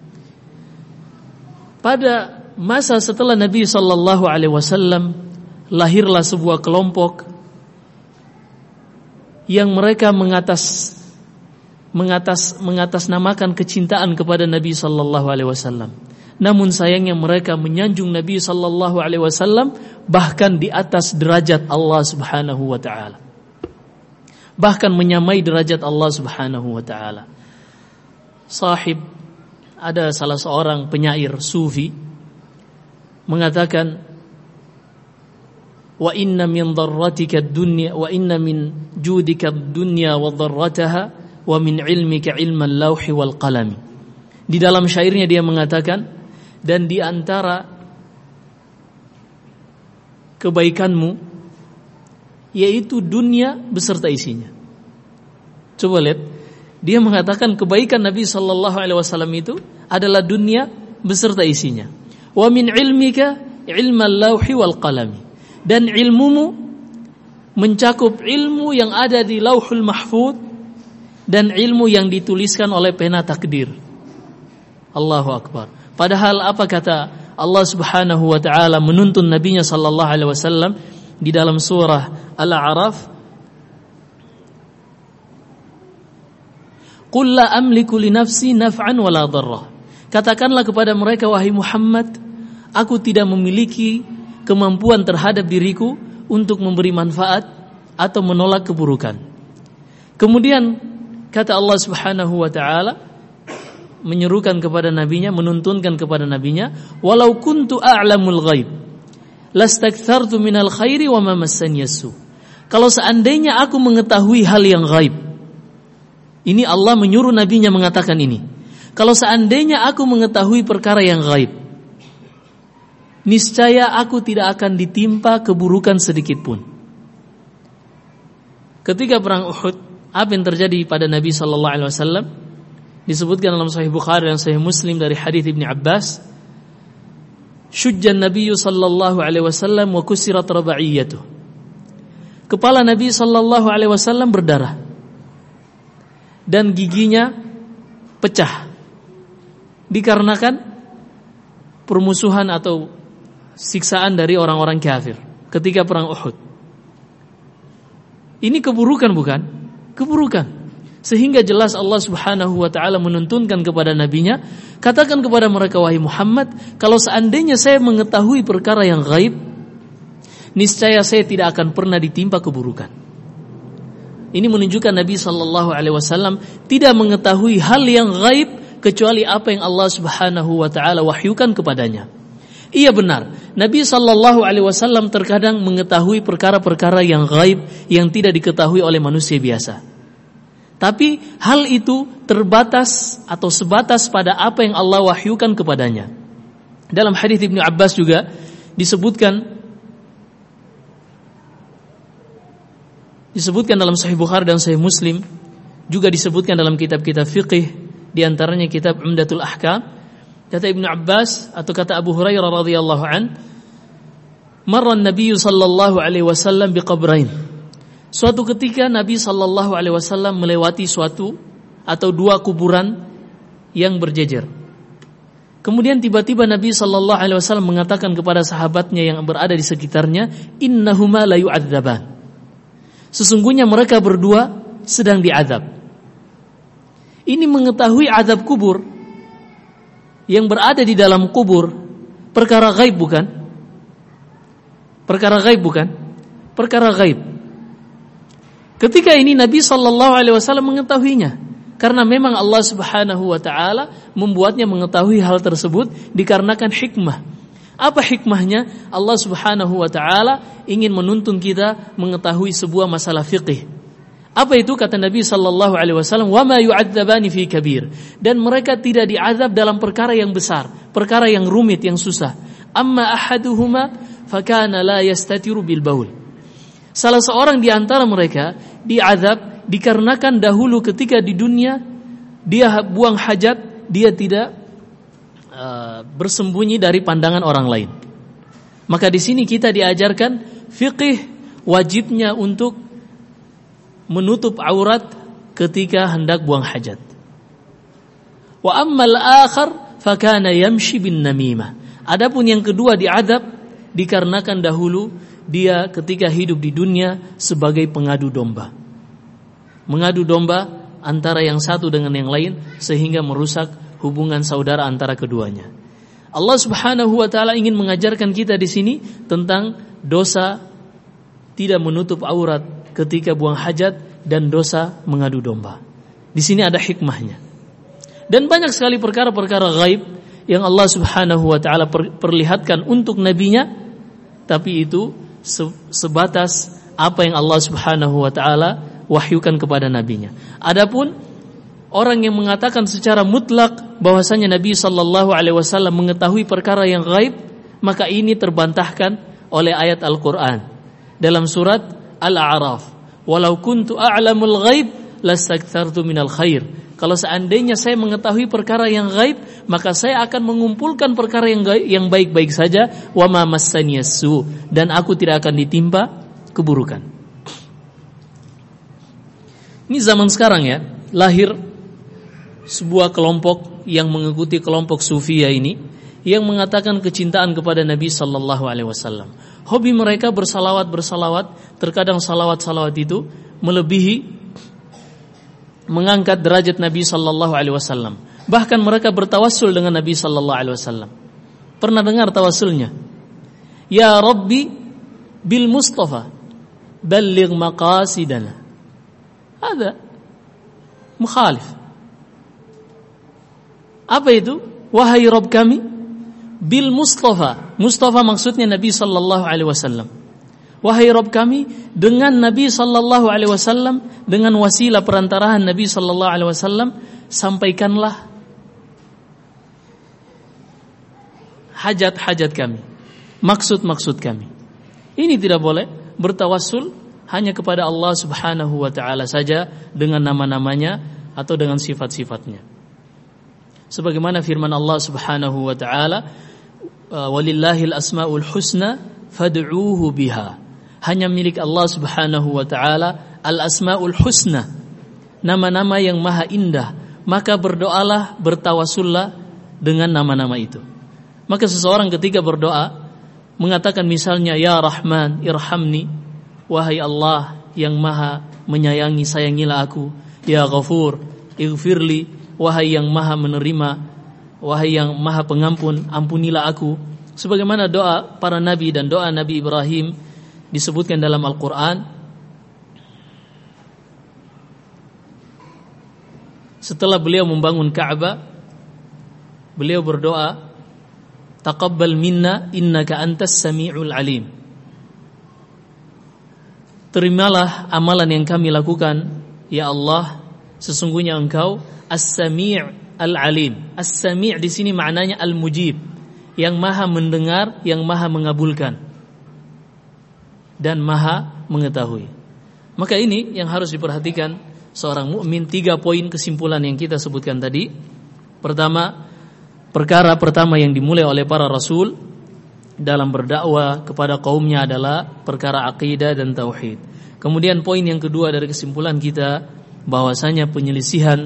Pada masa setelah Nabi sallallahu alaihi wasallam, lahirlah sebuah kelompok yang mereka mengatasnamakan kecintaan kepada Nabi sallallahu alaihi wasallam. Namun sayangnya mereka menyanjung Nabi sallallahu alaihi wasallam bahkan di atas derajat Allah Subhanahu wa taala. Bahkan menyamai derajat Allah Subhanahu wa taala. Ada salah seorang penyair sufi mengatakan, wa inna min dharratika ad-dunya wa inna min judika ad-dunya wa dharrataha wa min ilmika ilmal lauhi wal qalami. Di dalam syairnya dia mengatakan, dan di antara kebaikanmu yaitu dunia beserta isinya. Coba lihat, dia mengatakan kebaikan Nabi sallallahu alaihi wasallam itu adalah dunia beserta isinya. Wa min ilmika ilmal lauhi wal qalami. Dan ilmumu mencakup ilmu yang ada di Lauhul Mahfuz dan ilmu yang dituliskan oleh pena takdir. Allahu Akbar. Padahal apa kata Allah Subhanahu wa taala menuntun nabinya sallallahu alaihi wasallam di dalam surah Al-A'raf, "Qul la amliku li nafsi naf'an wa la dharra." Katakanlah kepada mereka, wahai Muhammad, aku tidak memiliki kemampuan terhadap diriku untuk memberi manfaat atau menolak keburukan. Kemudian kata Allah Subhanahu wa taala menyerukan kepada nabinya, menuntunkan kepada nabinya, walau kuntu a'lamul ghaib lastakthartu minal khairi wa ma massani yasu. Kalau seandainya aku mengetahui hal yang gaib. Ini Allah menyuruh nabinya mengatakan ini. Kalau seandainya aku mengetahui perkara yang gaib, niscaya aku tidak akan ditimpa keburukan sedikit pun. Ketika perang Uhud, apa yang terjadi pada Nabi sallallahu alaihi wasallam? Disebutkan dalam Sahih Bukhari dan Sahih Muslim dari hadis Ibnu Abbas, syujjan Nabi sallallahu alaihi wasallam wa kusirat rabaiyatuh. Kepala Nabi sallallahu alaihi wasallam berdarah dan giginya pecah dikarenakan permusuhan atau siksaan dari orang-orang kafir ketika perang Uhud. Ini keburukan bukan? Keburukan. Sehingga jelas Allah Subhanahu wa taala menuntunkan kepada nabinya, katakan kepada mereka, wahai Muhammad, kalau seandainya saya mengetahui perkara yang gaib, niscaya saya tidak akan pernah ditimpa keburukan. Ini menunjukkan Nabi sallallahu alaihi wasallam tidak mengetahui hal yang gaib kecuali apa yang Allah Subhanahu wa taala wahyukan kepadanya. Iya benar, Nabi sallallahu alaihi wasallam terkadang mengetahui perkara-perkara yang gaib yang tidak diketahui oleh manusia biasa. Tapi hal itu terbatas atau sebatas pada apa yang Allah wahyukan kepadanya. Dalam hadis Ibnu Abbas juga disebutkan Disebutkan dalam Sahih Bukhari dan Sahih Muslim, juga disebutkan dalam kitab-kitab fiqih, di antaranya kitab Umdatul Ahkam. Kata Ibnu Abbas atau kata Abu Hurairah radhiyallahu an, marra an-nabiy sallallahu alaihi wasallam biqabrain. Suatu ketika Nabi sallallahu alaihi wasallam melewati suatu atau dua kuburan yang berjejer. Kemudian tiba-tiba Nabi sallallahu alaihi wasallam mengatakan kepada sahabatnya yang berada di sekitarnya, innahuma la yu'adzaban. Sesungguhnya mereka berdua sedang diazab. Ini mengetahui azab kubur yang berada di dalam kubur perkara gaib bukan? Perkara gaib bukan? Perkara gaib. Ketika ini Nabi sallallahu alaihi wasallam mengetahuinya karena memang Allah Subhanahu wa taala membuatnya mengetahui hal tersebut dikarenakan hikmah. Apa hikmahnya? Allah Subhanahu wa taala ingin menuntun kita mengetahui sebuah masalah fiqih. Apa itu? Kata Nabi sallallahu alaihi wasallam, "Wa ma yu'adzabani fi kabir." Dan mereka tidak diazab dalam perkara yang besar, perkara yang rumit, yang susah. Amma ahaduhuma fakana la yastatiru bil baul. Salah seorang di antara mereka diazab dikarenakan dahulu ketika di dunia dia buang hajat, dia tidak bersembunyi dari pandangan orang lain. Maka di sini kita diajarkan fiqih wajibnya untuk menutup aurat ketika hendak buang hajat. Wa ammal akhar fakana yamshi bin namimah. Adapun yang kedua diazab dikarenakan dahulu dia ketika hidup di dunia sebagai pengadu domba. Mengadu domba antara yang satu dengan yang lain sehingga merusak hubungan saudara antara keduanya. Allah Subhanahu wa taala ingin mengajarkan kita di sini tentang dosa tidak menutup aurat ketika buang hajat dan dosa mengadu domba. Di sini ada hikmahnya. Dan banyak sekali perkara-perkara gaib yang Allah Subhanahu wa taala perlihatkan untuk nabinya, tapi itu sebatas apa yang Allah Subhanahu wa taala wahyukan kepada nabinya. Adapun orang yang mengatakan secara mutlak bahwasanya Nabi sallallahu alaihi wasallam mengetahui perkara yang gaib, maka ini terbantahkan oleh ayat Al-Qur'an dalam surat Al-A'raf. Walau kuntu a'lamul ghaib lastakthartu minal khair. Kalau seandainya saya mengetahui perkara yang gaib, maka saya akan mengumpulkan perkara yang gaib, yang baik-baik saja. Wa ma massaniyasu, dan aku tidak akan ditimpa keburukan. Ini zaman sekarang ya, lahir sebuah kelompok yang mengikuti kelompok Sufia ini yang mengatakan kecintaan kepada Nabi sallallahu alaihi wasallam. Hobi mereka bersalawat, terkadang salawat itu melebihi mengangkat derajat Nabi sallallahu alaihi wasallam. Bahkan mereka bertawassul dengan Nabi sallallahu alaihi wasallam. Pernah dengar tawassulnya? Ya Rabbi bil Mustafa balligh maqasidana. Ada mukhalif. Apa itu? Wahai Rabb kami, bil Mustafa. Mustafa maksudnya Nabi sallallahu alaihi wasallam. Wahai Rabb kami, dengan Nabi sallallahu alaihi wasallam, dengan wasilah perantaraan Nabi sallallahu alaihi wasallam, sampaikanlah hajat-hajat kami, maksud-maksud kami. Ini tidak boleh bertawassul hanya kepada Allah Subhanahu wa taala saja dengan nama-namanya atau dengan sifat-sifatnya. Sebagaimana firman Allah Subhanahu wa taala, walillahil asmaul husna fad'uuhu biha. Hanya milik Allah Subhanahu wa taala al-asmaul husna, nama-nama yang maha indah, maka berdoalah, bertawassullah dengan nama-nama itu. Maka seseorang ketika berdoa mengatakan misalnya ya Rahman irhamni, wahai Allah yang maha menyayangi, sayangilah aku. Ya Ghafur ighfirli, wahai yang maha menerima, wahai yang maha pengampun, ampunilah aku. Sebagaimana doa para nabi dan doa Nabi Ibrahim disebutkan dalam Al-Quran. Setelah beliau membangun Ka'bah, beliau berdoa, taqabbal minna innaka antas sami'ul alim. Terimalah amalan yang kami lakukan, ya Allah, sesungguhnya Engkau As-Sami' Al-Alim. As-Sami' di sini maknanya Al-Mujib, yang maha mendengar, yang maha mengabulkan dan maha mengetahui. Maka ini yang harus diperhatikan seorang mukmin. 3 poin kesimpulan yang kita sebutkan tadi. Pertama, perkara pertama yang dimulai oleh para rasul dalam berdakwah kepada kaumnya adalah perkara akidah dan tauhid. Kemudian poin yang kedua dari kesimpulan kita, bahwasanya penyelisihan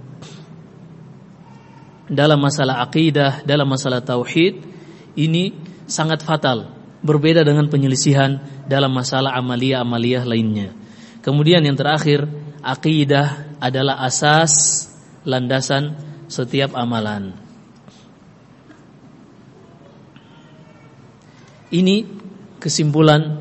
dalam masalah akidah, dalam masalah tauhid ini sangat fatal, berbeda dengan penyelisihan dalam masalah amaliyah-amaliyah lainnya. Kemudian yang terakhir, akidah adalah asas, landasan setiap amalan. Ini kesimpulan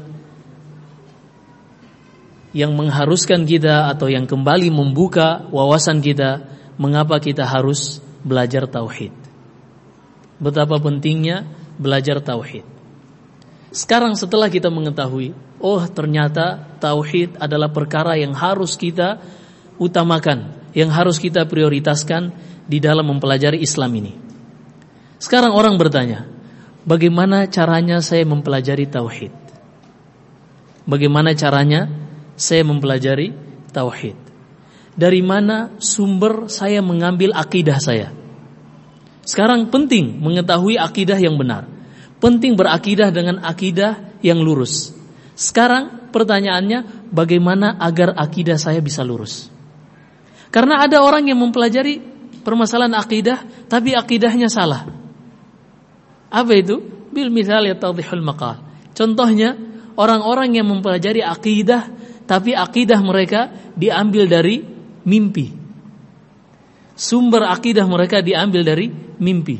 yang mengharuskan kita atau yang kembali membuka wawasan kita mengapa kita harus belajar tauhid. Betapa pentingnya belajar tauhid. Sekarang setelah kita mengetahui, oh ternyata tauhid adalah perkara yang harus kita utamakan, yang harus kita prioritaskan di dalam mempelajari Islam ini. Sekarang orang bertanya, bagaimana caranya saya mempelajari tauhid? Bagaimana caranya saya mempelajari tauhid? Dari mana sumber saya mengambil akidah saya? Sekarang penting mengetahui akidah yang benar. Penting berakidah dengan akidah yang lurus. Sekarang pertanyaannya, bagaimana agar akidah saya bisa lurus? Karena ada orang yang mempelajari permasalahan akidah, tapi akidahnya salah. Apa itu? Bil mithal yattadhihul maqal. Contohnya, orang-orang yang mempelajari akidah, tapi akidah mereka diambil dari mimpi. Sumber akidah mereka diambil dari mimpi.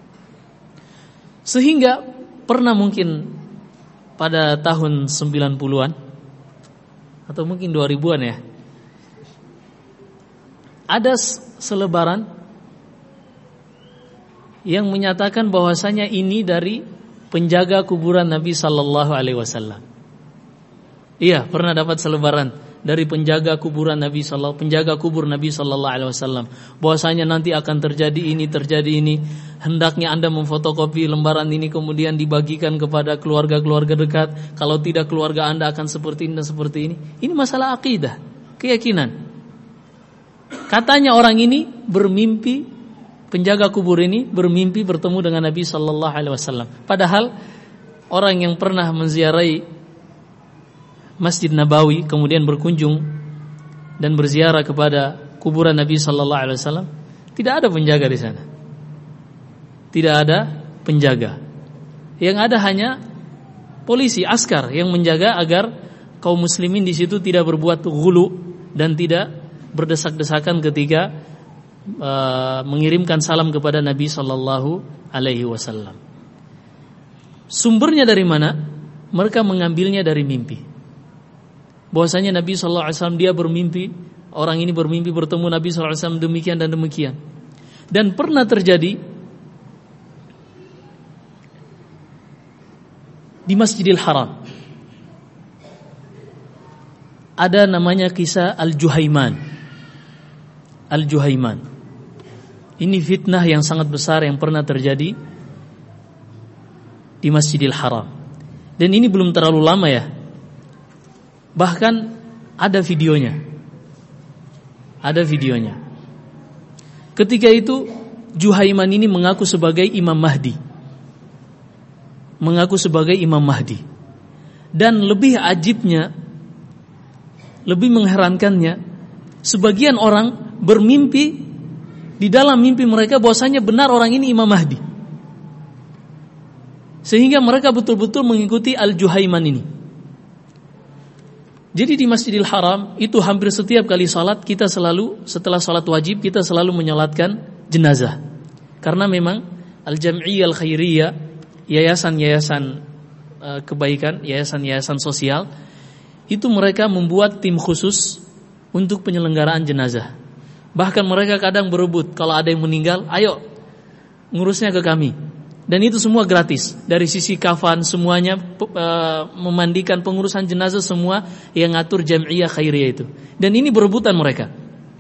Sehingga pernah mungkin pada tahun 90-an atau mungkin 2000-an ya, ada selebaran yang menyatakan bahwasanya ini dari penjaga kuburan Nabi sallallahu alaihi wasallam. Iya, pernah dapat selebaran dari penjaga kuburan Nabi penjaga kubur Nabi sallallahu alaihi wasallam, bahwasanya nanti akan terjadi ini, hendaknya Anda memfotokopi lembaran ini kemudian dibagikan kepada keluarga-keluarga dekat, kalau tidak keluarga Anda akan seperti ini dan seperti ini. Ini masalah akidah, keyakinan. Katanya orang ini bermimpi, penjaga kubur ini bermimpi bertemu dengan Nabi sallallahu alaihi wasallam. Padahal orang yang pernah menziarahi Masjid Nabawi kemudian berkunjung dan berziarah kepada kuburan Nabi sallallahu alaihi wasallam, tidak ada penjaga di sana. Tidak ada penjaga. Yang ada hanya polisi, askar yang menjaga agar kaum muslimin di situ tidak berbuat ghulu dan tidak berdesak-desakan ketika mengirimkan salam kepada Nabi sallallahu alaihi wasallam. Sumbernya dari mana? Mereka mengambilnya dari mimpi. Bahwasanya Nabi sallallahu alaihi wasallam dia bermimpi, orang ini bermimpi bertemu Nabi sallallahu alaihi wasallam demikian dan demikian. Dan pernah terjadi di Masjidil Haram. Ada namanya kisah Al-Juhaiman. Al-Juhaiman. Ini fitnah yang sangat besar yang pernah terjadi di Masjidil Haram. Dan ini belum terlalu lama ya. Bahkan ada videonya. Ada videonya. Ketika itu Juhaiman ini mengaku sebagai Imam Mahdi. Mengaku sebagai Imam Mahdi. Dan lebih ajibnya, lebih mengherankannya, sebagian orang bermimpi, di dalam mimpi mereka bahwasanya benar orang ini Imam Mahdi. Sehingga mereka betul-betul mengikuti Al-Juhaiman ini. Jadi di Masjidil Haram itu hampir setiap kali salat kita selalu, setelah salat wajib kita selalu menyolatkan jenazah. Karena memang Al-Jam'iyyah Al-Khairiyah, yayasan-yayasan kebaikan, yayasan-yayasan sosial, itu mereka membuat tim khusus untuk penyelenggaraan jenazah. Bahkan mereka kadang berebut, kalau ada yang meninggal, ayo ngurusnya ke kami. Dan itu semua gratis. Dari sisi kafan semuanya, memandikan, pengurusan jenazah semua yang ngatur Jam'iyah Khairiyah itu. Dan ini berebutan mereka.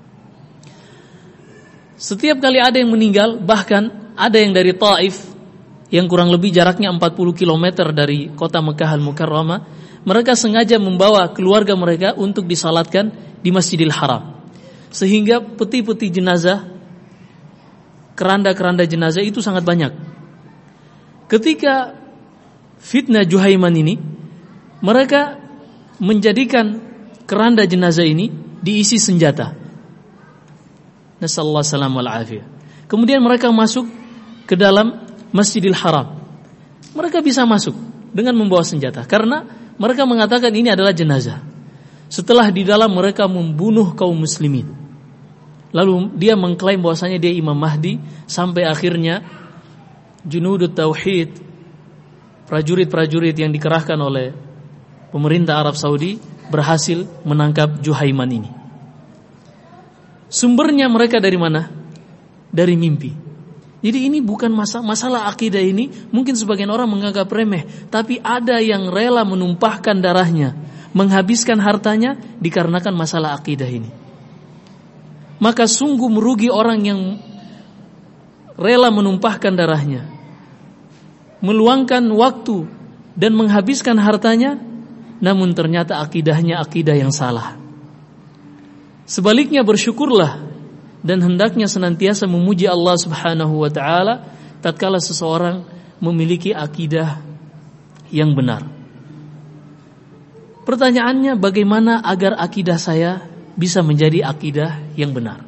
Setiap kali ada yang meninggal, bahkan ada yang dari Taif yang kurang lebih jaraknya 40 km dari kota Mekah Al-Mukarramah, mereka sengaja membawa keluarga mereka untuk disalatkan di Masjidil Haram. Sehingga peti-peti jenazah, keranda-keranda jenazah itu sangat banyak. Ketika fitnah Juhaiman ini, mereka menjadikan keranda jenazah ini diisi senjata. Nasallahu salam wal afiyah. Kemudian mereka masuk ke dalam Masjidil Haram. Mereka bisa masuk dengan membawa senjata karena mereka mengatakan ini adalah jenazah. Setelah di dalam mereka membunuh kaum muslimin. Lalu dia mengklaim bahwasanya dia Imam Mahdi, sampai akhirnya Junudut Tauhid, prajurit-prajurit yang dikerahkan oleh pemerintah Arab Saudi berhasil menangkap Juhaiman ini. Sumbernya mereka dari mana? Dari mimpi. Jadi ini bukan masalah akidah ini, mungkin sebagian orang menganggap remeh, tapi ada yang rela menumpahkan darahnya, menghabiskan hartanya dikarenakan masalah akidah ini. Maka sungguh merugi orang yang rela menumpahkan darahnya, meluangkan waktu dan menghabiskan hartanya, namun ternyata akidahnya akidah yang salah. Sebaliknya bersyukurlah dan hendaknya senantiasa memuji Allah Subhanahu wa taala tatkala seseorang memiliki akidah yang benar. Pertanyaannya, bagaimana agar akidah saya bisa menjadi akidah yang benar?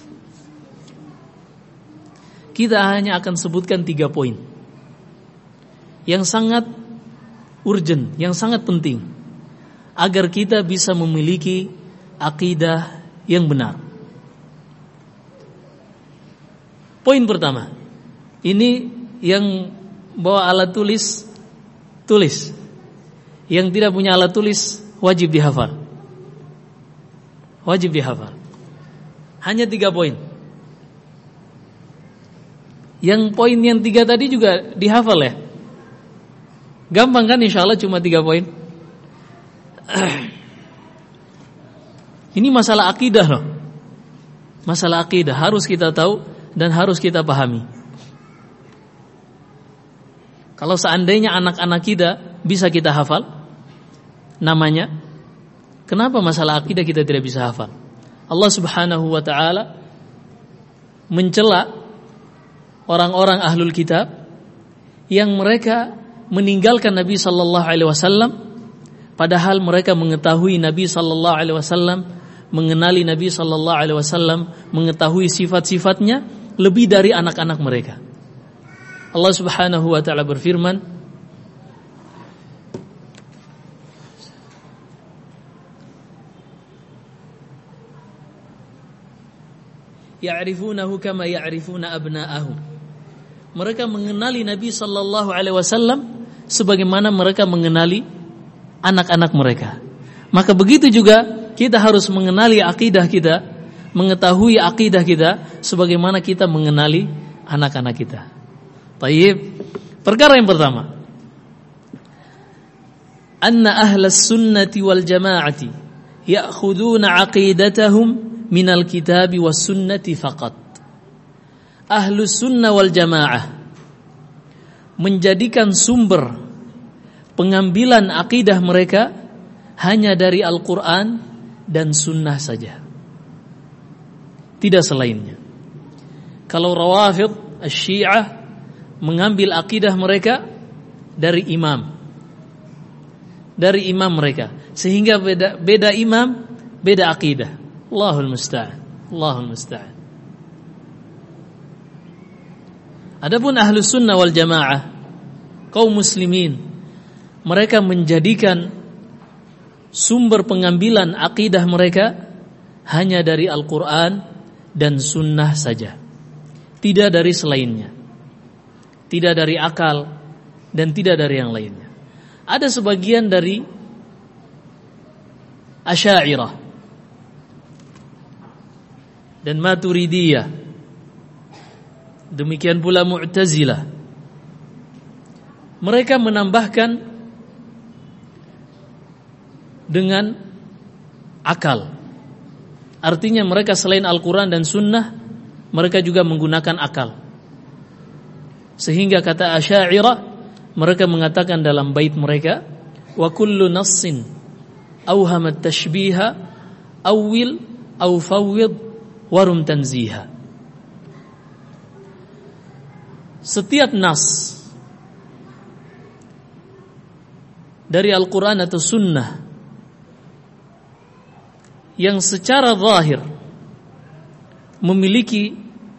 Kita hanya akan sebutkan 3 poin yang sangat urgent, yang sangat penting agar kita bisa memiliki akidah yang benar. Poin pertama, ini yang bawa alat tulis. Yang tidak punya alat tulis wajib dihafal. Wajib dihafal. Hanya 3 poin. Yang poin yang 3 tadi juga dihafal ya. Gampang kan, insya Allah cuma 3 poin. Ini masalah akidah loh. Masalah akidah harus kita tahu dan harus kita pahami. Kalau seandainya anak-anak kita bisa kita hafal namanya, kenapa masalah akidah kita tidak bisa hafal? Allah Subhanahu wa taala mencela orang-orang ahlul kitab yang mereka meninggalkan Nabi sallallahu alaihi wasallam padahal mereka mengetahui Nabi sallallahu alaihi wasallam, mengenali Nabi sallallahu alaihi wasallam, mengetahui sifat-sifatnya lebih dari anak-anak mereka. Allah Subhanahu wa taala berfirman, ya'rifunahu kama ya'rifuna abna'ahum. Mereka mengenali Nabi sallallahu alaihi wasallam sebagaimana mereka mengenali anak-anak mereka. Maka begitu juga kita harus mengenali akidah kita, mengetahui akidah kita sebagaimana kita mengenali anak-anak kita. Tayyib. Perkara yang pertama, anna ahlas sunnati wal jamaati ya'khuduna aqidatahum minal kitabi was sunnati faqat. Ahlus sunnah wal jamaah menjadikan sumber pengambilan akidah mereka hanya dari Al-Quran dan sunnah saja, tidak selainnya. Kalau Rawafid Asy-Syiah mengambil akidah mereka dari imam mereka, sehingga beda imam, beda akidah. Allahul musta'an. Allahul musta'an. Adapun ahlus sunnah wal jamaah, kaum muslimin, mereka menjadikan sumber pengambilan akidah mereka hanya dari Al-Quran dan sunnah saja, tidak dari selainnya, tidak dari akal dan tidak dari yang lainnya. Ada sebagian dari Asy'ariyah dan Maturidiyah, demikian pula Mu'tazilah, mereka menambahkan dengan akal. Artinya mereka selain Al-Quran dan Sunnah, mereka juga menggunakan akal. Sehingga kata Asy'ariyah, mereka mengatakan dalam bait mereka, wa kullu nassin awhamat tashbiha awwil aw fawwid warum tanziha. Setiap nas dari Al-Quran atau Sunnah yang secara zahir memiliki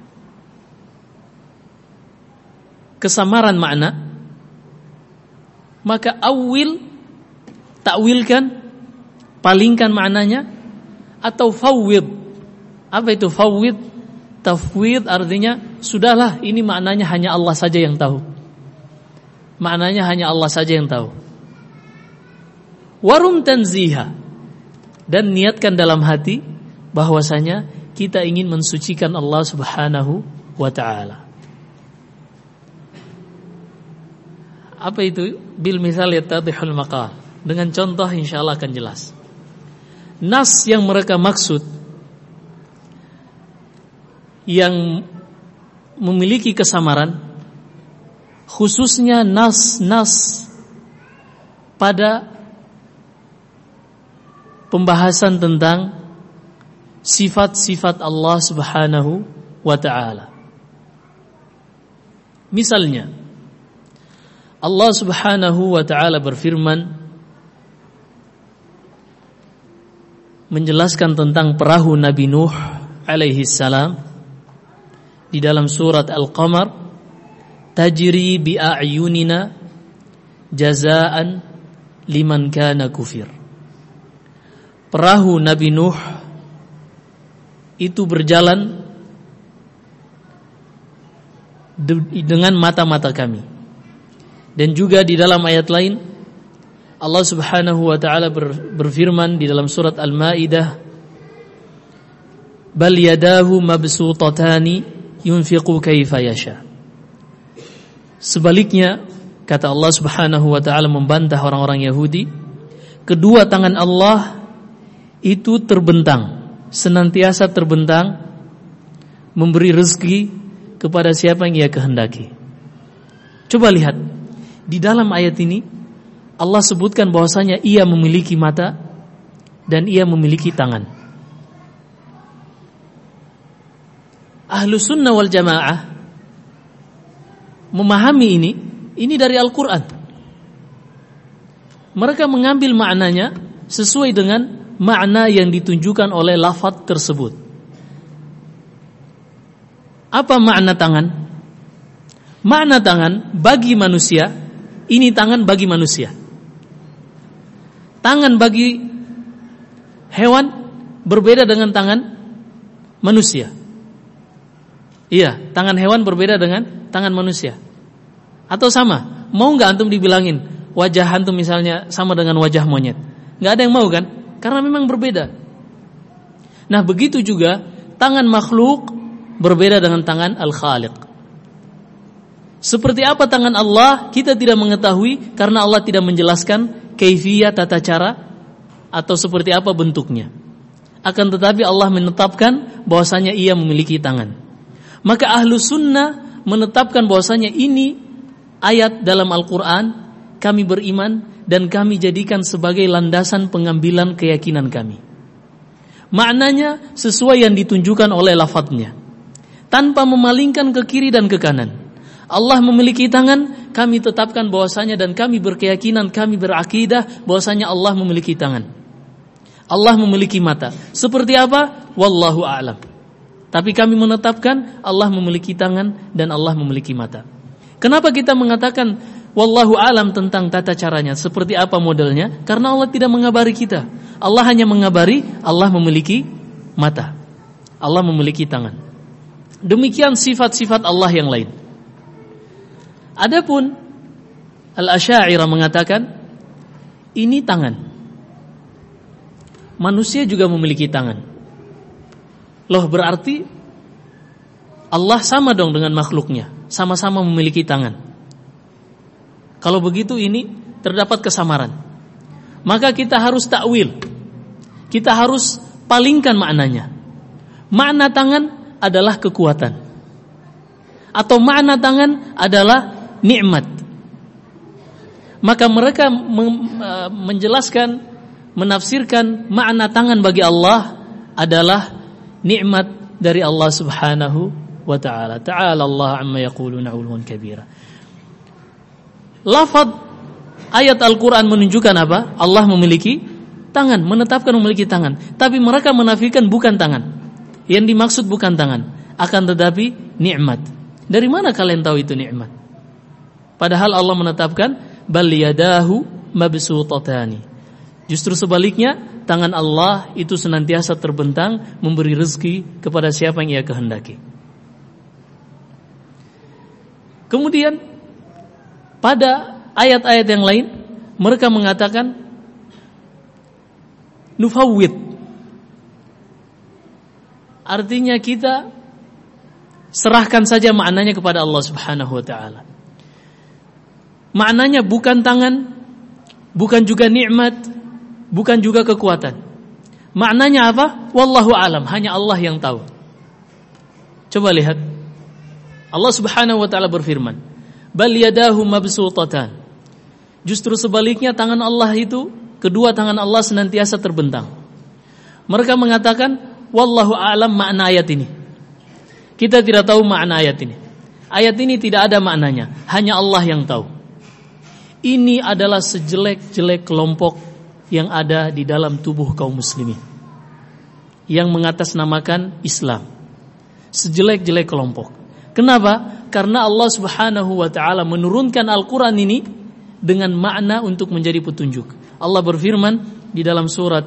kesamaran makna, maka awil, takwilkan, palingkan maknanya, atau fawwid. Apa itu fawwid? Tafwid artinya sudahlah, ini maknanya hanya Allah saja yang tahu. Maknanya hanya Allah saja yang tahu. Warum tanziha, dan niatkan dalam hati bahwasanya kita ingin mensucikan Allah Subhanahu wa ta'ala. Apa itu? Bil misal yattadihul maqal. Dengan contoh insyaallah akan jelas. Nas yang mereka maksud yang memiliki kesamaran, khususnya nas-nas pada pembahasan tentang sifat-sifat Allah Subhanahu wa ta'ala. Misalnya, Allah Subhanahu wa ta'ala berfirman menjelaskan tentang perahu Nabi Nuh alaihi salam di dalam surat Al-Qamar, tajri bi a'yunina jazaan liman kana kufir. Perahu Nabi Nuh itu berjalan dengan mata-mata kami. Dan juga di dalam ayat lain Allah Subhanahu wa ta'ala berfirman di dalam surat Al-Maidah, bal yadahu mabsutatani yunfiqu kaifa yasha. Sebaliknya, kata Allah Subhanahu wa ta'ala membantah orang-orang Yahudi, kedua tangan Allah itu terbentang, senantiasa terbentang, memberi rezeki kepada siapa yang Ia kehendaki. Coba lihat, di dalam ayat ini Allah sebutkan bahwasanya Ia memiliki mata dan Ia memiliki tangan. Ahlus sunnah wal jamaah memahami ini dari Al-Quran. Mereka mengambil maknanya sesuai dengan makna yang ditunjukkan oleh lafaz tersebut. Apa makna tangan? Makna tangan bagi manusia, ini tangan bagi manusia. Tangan bagi hewan berbeda dengan tangan manusia. Iya, tangan hewan berbeda dengan tangan manusia. Atau sama? Mau nggak antum dibilangin wajah antum misalnya sama dengan wajah monyet? Nggak ada yang mau kan? Karena memang berbeda. Nah, begitu juga tangan makhluk berbeda dengan tangan Al-Khaliq. Seperti apa tangan Allah kita tidak mengetahui karena Allah tidak menjelaskan kaifiyah, tata cara atau seperti apa bentuknya. Akan tetapi Allah menetapkan bahwasanya Ia memiliki tangan. Maka ahlu sunnah menetapkan bahwasanya ini ayat dalam Al-Quran, kami beriman dan kami jadikan sebagai landasan pengambilan keyakinan kami. Maknanya sesuai yang ditunjukkan oleh lafadznya, tanpa memalingkan ke kiri dan ke kanan. Allah memiliki tangan, kami tetapkan bahwasanya dan kami berkeyakinan, kami berakidah bahwasanya Allah memiliki tangan. Allah memiliki mata. Seperti apa? Wallahu a'lam. Tapi kami menetapkan Allah memiliki tangan dan Allah memiliki mata. Kenapa kita mengatakan wallahu a'lam tentang tata caranya, seperti apa modelnya? Karena Allah tidak mengabari kita. Allah hanya mengabari Allah memiliki mata, Allah memiliki tangan. Demikian sifat-sifat Allah yang lain. Adapun Al-Asy'ariyah mengatakan ini tangan. Manusia juga memiliki tangan. Loh, berarti Allah sama dong dengan makhluknya, sama-sama memiliki tangan. Kalau begitu ini terdapat kesamaran. Maka kita harus takwil. Kita harus palingkan maknanya. Makna tangan adalah kekuatan, atau makna tangan adalah nikmat. Maka mereka menjelaskan, menafsirkan makna tangan bagi Allah adalah nikmat dari Allah Subhanahu wa ta'ala. Ta'ala Allah amma yaquluna 'uluwan kabira. Lafaz ayat Al-Quran menunjukkan apa? Allah memiliki tangan, menetapkan memiliki tangan. Tapi mereka menafikan bukan tangan. Yang dimaksud bukan tangan, akan tetapi nikmat. Dari mana kalian tahu itu nikmat? Padahal Allah menetapkan bal yadahu mabsutatani. Justru sebaliknya, tangan Allah itu senantiasa terbentang memberi rezeki kepada siapa yang Ia kehendaki. Kemudian pada ayat-ayat yang lain mereka mengatakan nufawwid. Artinya kita serahkan saja maknanya kepada Allah Subhanahu wa ta'ala. Maknanya bukan tangan, bukan juga nikmat, bukan juga kekuatan. Maknanya apa? Wallahu alam, hanya Allah yang tahu. Coba lihat. Allah Subhanahu wa ta'ala berfirman, bal yadahu mabsutatan. Justru sebaliknya, tangan Allah itu, kedua tangan Allah senantiasa terbentang. Mereka mengatakan wallahu a'lam makna ayat ini. Kita tidak tahu makna ayat ini. Ayat ini tidak ada maknanya, hanya Allah yang tahu. Ini adalah sejelek-jelek kelompok yang ada di dalam tubuh kaum muslimin yang mengatasnamakan Islam. Sejelek-jelek kelompok. Kenapa? Karena Allah Subhanahu wa ta'ala menurunkan Al-Quran ini dengan makna untuk menjadi petunjuk. Allah berfirman di dalam surat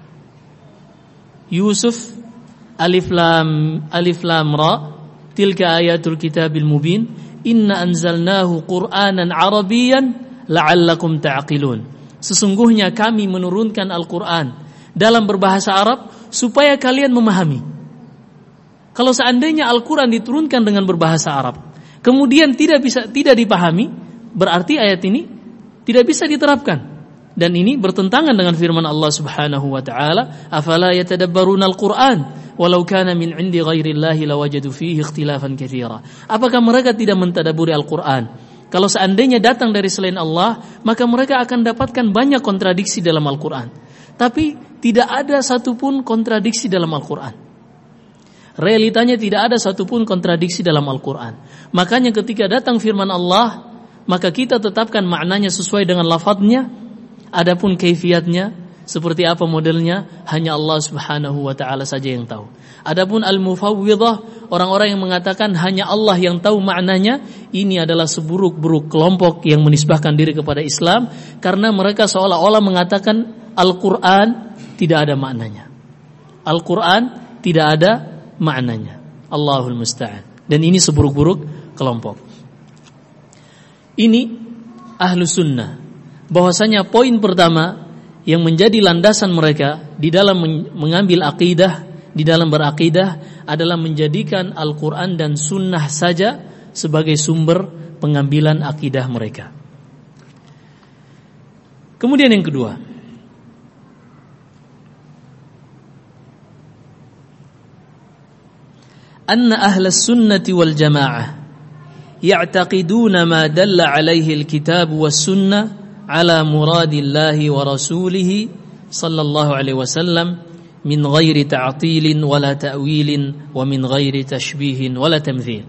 Yusuf, Alif Lam Ra, tilka ayatul kitabil mubin, inna anzalnahu Qur'anan Arabiyyan la'allakum ta'qilun. Sesungguhnya kami menurunkan Al-Quran dalam berbahasa Arab supaya kalian memahami. Kalau seandainya Al-Quran diturunkan dengan berbahasa Arab, kemudian tidak dipahami, berarti ayat ini tidak bisa diterapkan. Dan ini bertentangan dengan firman Allah Subhanahu wa ta'ala, afala yatadabbaruna al-Qur'an walau kana min 'indi ghairillahi lawajadu fihi ikhtilafan katsira. Apakah mereka tidak mentadabburi Al-Qur'an? Kalau seandainya datang dari selain Allah, maka mereka akan dapatkan banyak kontradiksi dalam Al-Qur'an. Tapi tidak ada satupun kontradiksi dalam Al-Qur'an. Realitanya tidak ada satupun kontradiksi dalam Al-Qur'an. Makanya ketika datang firman Allah, maka kita tetapkan maknanya sesuai dengan lafadznya. Adapun kaifiatnya, seperti apa modelnya, hanya Allah Subhanahu wa ta'ala saja yang tahu. Adapun al-mufawwidhah, orang-orang yang mengatakan hanya Allah yang tahu maknanya, ini adalah seburuk-buruk kelompok yang menisbahkan diri kepada Islam, karena mereka seolah-olah mengatakan Al-Quran tidak ada maknanya. Al-Quran tidak ada maknanya. Allahul musta'an. Dan ini seburuk-buruk kelompok. Ini ahlu sunnah. Bahwasanya poin pertama yang menjadi landasan mereka di dalam mengambil akidah, di dalam berakidah, adalah menjadikan Al-Quran dan Sunnah saja sebagai sumber pengambilan akidah mereka. Kemudian yang kedua, anna ahlas sunnati wal jamaah ya'taqiduna ma dalla alaihi al-kitab was sunnah ala muradillahi wa rasulihi sallallahu alaihi wasallam min ghairi ta'tilin wala ta'wilin wa min ghairi tashbihin wala tamthil.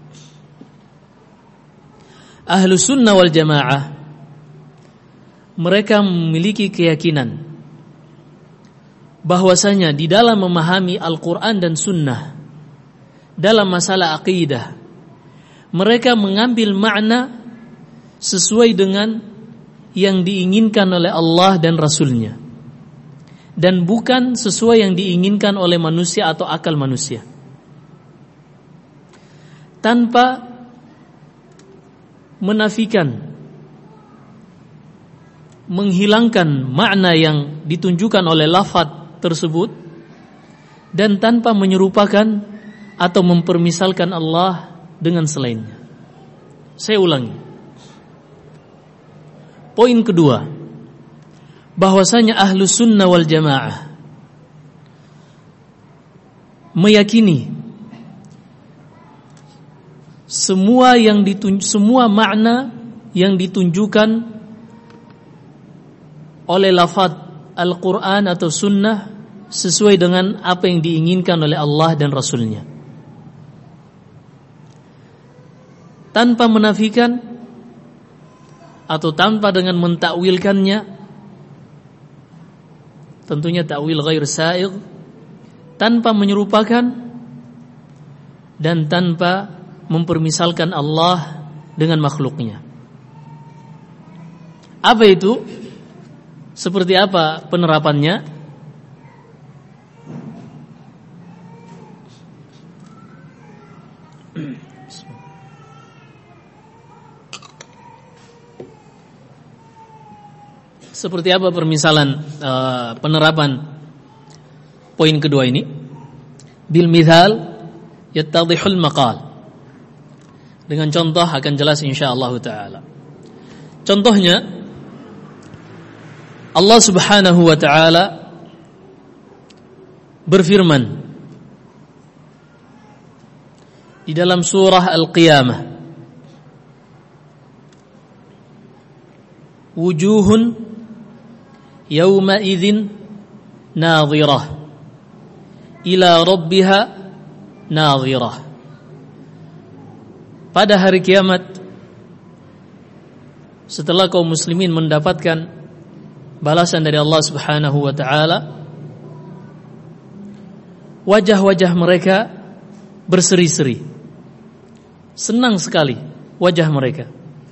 Ahlu sunnah wal jamaah, mereka memiliki keyakinan bahwasanya di dalam memahami Al-Quran dan Sunnah dalam masalah akidah, mereka mengambil makna sesuai dengan yang diinginkan oleh Allah dan Rasulnya, dan bukan sesuai yang diinginkan oleh manusia atau akal manusia, tanpa menafikan, menghilangkan makna yang ditunjukkan oleh lafaz tersebut, dan tanpa menyerupakan atau mempermisalkan Allah dengan selainnya. Saya ulangi. Poin kedua, bahwasanya ahlu sunnah wal jamaah meyakini semua makna yang ditunjukkan oleh lafaz Al-Quran atau Sunnah sesuai dengan apa yang diinginkan oleh Allah dan Rasulnya, tanpa menafikan atau tanpa dengan mentakwilkannya, tentunya takwil ghair sa'igh, tanpa menyerupakan dan tanpa mempermisalkan Allah dengan makhluknya. Apa itu? Seperti apa penerapannya? Seperti apa permisalan penerapan poin kedua ini? Bil mithal yattadhihul maqal. Dengan contoh akan jelas insyaallah taala. Contohnya Allah Subhanahu wa taala berfirman di dalam surah Al-Qiyamah, wujuhun yawma idzin nadhirah ila rabbiha nadhirah. Pada hari kiamat, setelah kaum muslimin mendapatkan balasan dari Allah Subhanahu wa taala, wajah-wajah mereka berseri-seri. Senang sekali wajah mereka.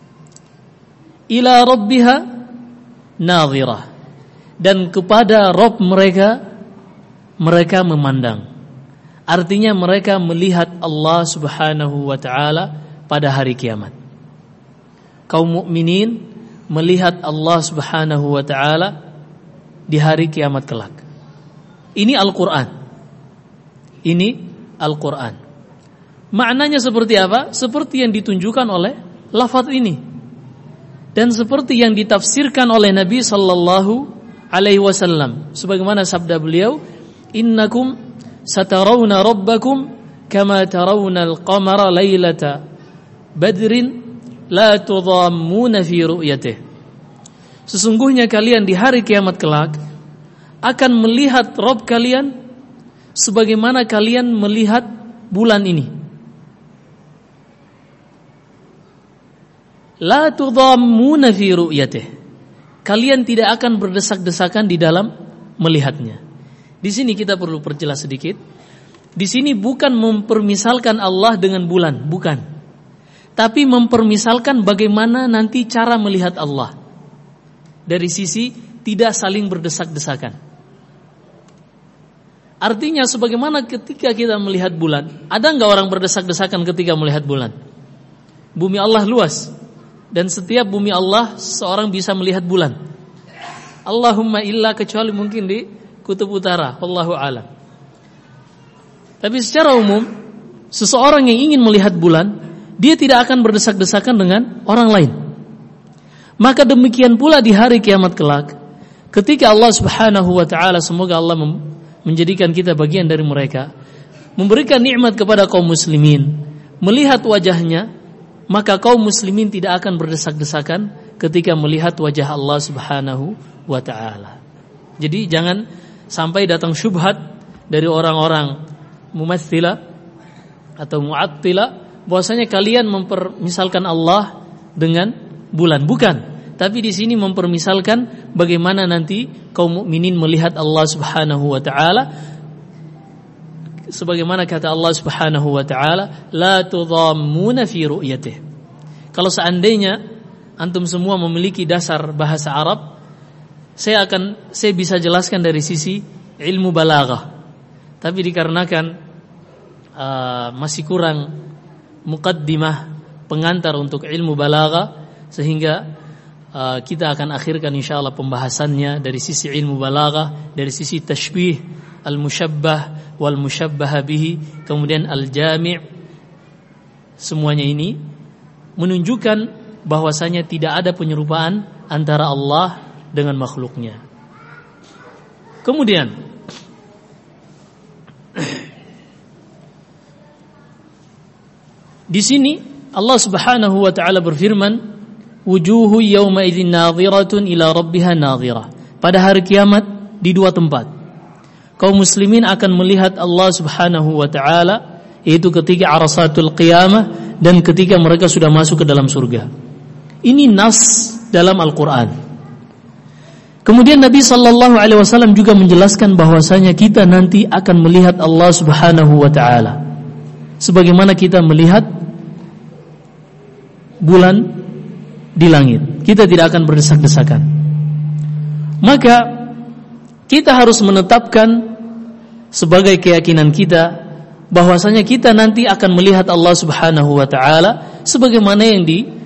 Ila rabbiha nadhirah. Dan kepada Rabb mereka memandang. Artinya mereka melihat Allah Subhanahu wa taala pada hari kiamat. Kaum mukminin melihat Allah Subhanahu wa taala di hari kiamat kelak. Ini Al-Qur'an. Ini Al-Qur'an. Maknanya seperti apa? Seperti yang ditunjukkan oleh lafaz ini. Dan seperti yang ditafsirkan oleh Nabi sallallahu alaihi wasallam, sebagaimana sabda beliau, "Innakum satarawna rabbakum kama tarawna al-qamara lailata badrin la tudhammuna fi ru'yatih." Sesungguhnya kalian di hari kiamat kelak akan melihat Rabb kalian sebagaimana kalian melihat bulan ini. La tudhammuna fi ru'yatih. Kalian tidak akan berdesak-desakan di dalam melihatnya. Di sini kita perlu perjelas sedikit. Di sini bukan mempermisalkan Allah dengan bulan, bukan. Tapi mempermisalkan bagaimana nanti cara melihat Allah. Dari sisi tidak saling berdesak-desakan. Artinya sebagaimana ketika kita melihat bulan, ada enggak orang berdesak-desakan ketika melihat bulan? Bumi Allah luas. Dan setiap bumi Allah seorang bisa melihat bulan. Allahumma illa kecuali mungkin di kutub utara, wallahu alam. Tapi secara umum, seseorang yang ingin melihat bulan, dia tidak akan berdesak-desakan dengan orang lain. Maka demikian pula di hari kiamat kelak, ketika Allah Subhanahu wa taala, semoga Allah menjadikan kita bagian dari mereka, memberikan nikmat kepada kaum muslimin, melihat wajahnya, maka kaum muslimin tidak akan berdesak-desakan ketika melihat wajah Allah Subhanahu wa taala. Jadi jangan sampai datang syubhat dari orang-orang mumatsilah atau mu'attilah bahwasanya kalian mempermisalkan Allah dengan bulan. Bukan, tapi di sini mempermisalkan bagaimana nanti kaum mukminin melihat Allah Subhanahu wa taala. Sebagaimana kata Allah Subhanahu wa taala, la tudhammuna fi ru'yatih. Kalau seandainya antum semua memiliki dasar bahasa Arab, saya bisa jelaskan dari sisi ilmu balaghah. Tapi dikarenakan masih kurang muqaddimah, pengantar untuk ilmu balaghah, sehingga kita akan akhirkan insyaallah pembahasannya dari sisi ilmu balaghah, dari sisi tashbih, al-musyabbah wal musyabbah bihi, kemudian al-jami'. Semuanya ini menunjukkan bahwasanya tidak ada penyerupaan antara Allah dengan makhluknya. Kemudian di sini Allah Subhanahu wa taala berfirman, wujuhu yawma idzin nadhiratun ila rabbiha nadhirah. pada hari kiamat di dua tempat. Kaum muslimin akan melihat Allah Subhanahu wa taala, yaitu ketika arasatul qiyamah dan ketika mereka sudah masuk ke dalam surga. Ini nas dalam Al-Qur'an. Kemudian Nabi sallallahu alaihi wasallam juga menjelaskan bahwasanya kita nanti akan melihat Allah Subhanahu wa taala sebagaimana kita melihat bulan di langit. Kita tidak akan berdesak-desakan. Maka kita harus menetapkan sebagai keyakinan kita bahwasanya kita nanti akan melihat Allah Subhanahu wa taala sebagaimana yang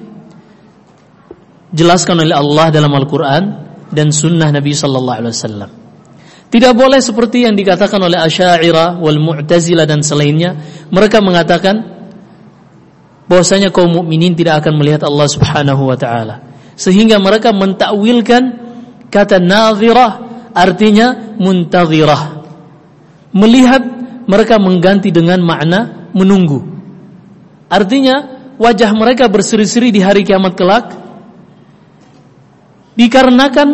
dijelaskan oleh Allah dalam Al-Qur'an dan sunnah Nabi sallallahu alaihi wasallam. Tidak boleh seperti yang dikatakan oleh Asy'ariyah wal Mu'tazilah dan selainnya. Mereka mengatakan bahwasanya kaum mukminin tidak akan melihat Allah Subhanahu wa taala, sehingga mereka mentakwilkan kata nadhirah artinya muntadhirah. Melihat mereka mengganti dengan makna menunggu. Artinya wajah mereka berseri-seri di hari kiamat kelak dikarenakan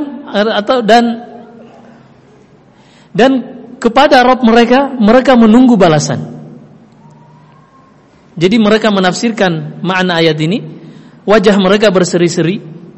dan kepada Rabb mereka menunggu balasan. Jadi mereka menafsirkan makna ayat ini, wajah mereka berseri-seri,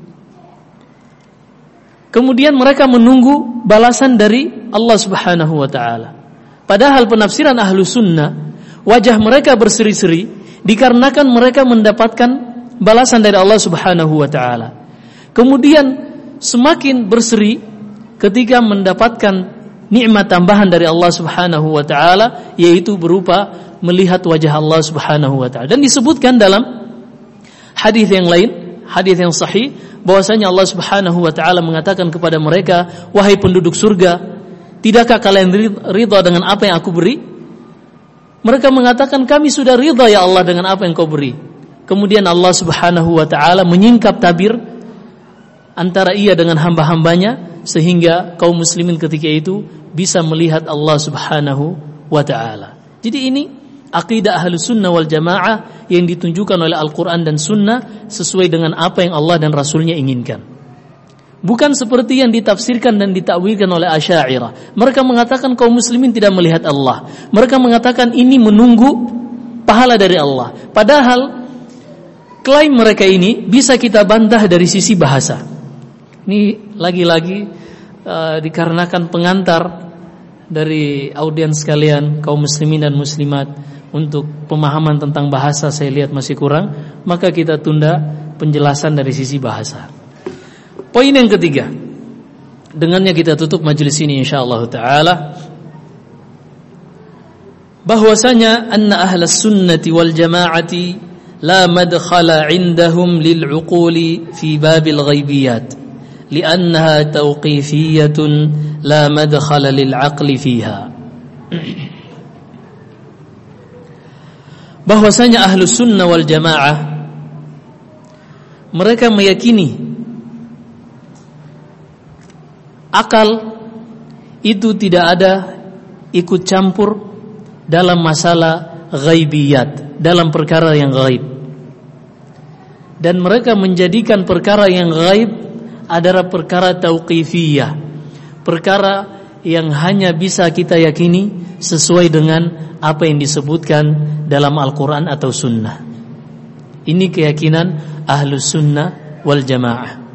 kemudian mereka menunggu balasan dari Allah Subhanahu wa taala. Padahal penafsiran ahlu sunnah, wajah mereka berseri-seri dikarenakan mereka mendapatkan balasan dari Allah Subhanahu wa taala. Kemudian semakin berseri ketika mendapatkan nikmat tambahan dari Allah Subhanahu wa taala, yaitu berupa melihat wajah Allah Subhanahu wa taala. Dan disebutkan dalam hadis yang lain, hadis yang sahih, bahwasanya Allah Subhanahu wa taala mengatakan kepada mereka, "Wahai penduduk surga, tidakkah kalian ridha dengan apa yang aku beri?" Mereka mengatakan, "Kami sudah ridha ya Allah dengan apa yang kau beri." Kemudian Allah Subhanahu wa taala menyingkap tabir antara ia dengan hamba-hambanya, sehingga kaum muslimin ketika itu bisa melihat Allah Subhanahu wa taala. Jadi ini akidah Ahlus Sunnah wal Jamaah yang ditunjukkan oleh Al-Qur'an dan Sunnah sesuai dengan apa yang Allah dan Rasulnya inginkan. Bukan seperti yang ditafsirkan dan ditakwilkan oleh Asy'ariyah. Mereka mengatakan kaum muslimin tidak melihat Allah. Mereka mengatakan ini menunggu pahala dari Allah. Padahal klaim mereka ini bisa kita bantah dari sisi bahasa. Ini lagi-lagi dikarenakan pengantar dari audiens sekalian, kaum muslimin dan muslimat, untuk pemahaman tentang bahasa saya lihat masih kurang, maka kita tunda penjelasan dari sisi bahasa. Poin yang ketiga, dengannya kita tutup majelis ini insyaallah taala, bahwasanya anna ahlus sunnati wal jamaati la madkhala indahum lil uquli fi babil ghaibiyat li'annaha tawqifiyatun la madkhala lil aqli fiha. Bahwasanya ahlus sunnah wal jamaah mereka meyakini akal itu tidak ada ikut campur dalam masalah ghaibiyat, dalam perkara yang gaib. Dan mereka menjadikan perkara yang gaib adalah perkara tauqifiyah, perkara yang hanya bisa kita yakini sesuai dengan apa yang disebutkan dalam Al-Quran atau Sunnah. Ini keyakinan Ahlus Sunnah wal Jamaah.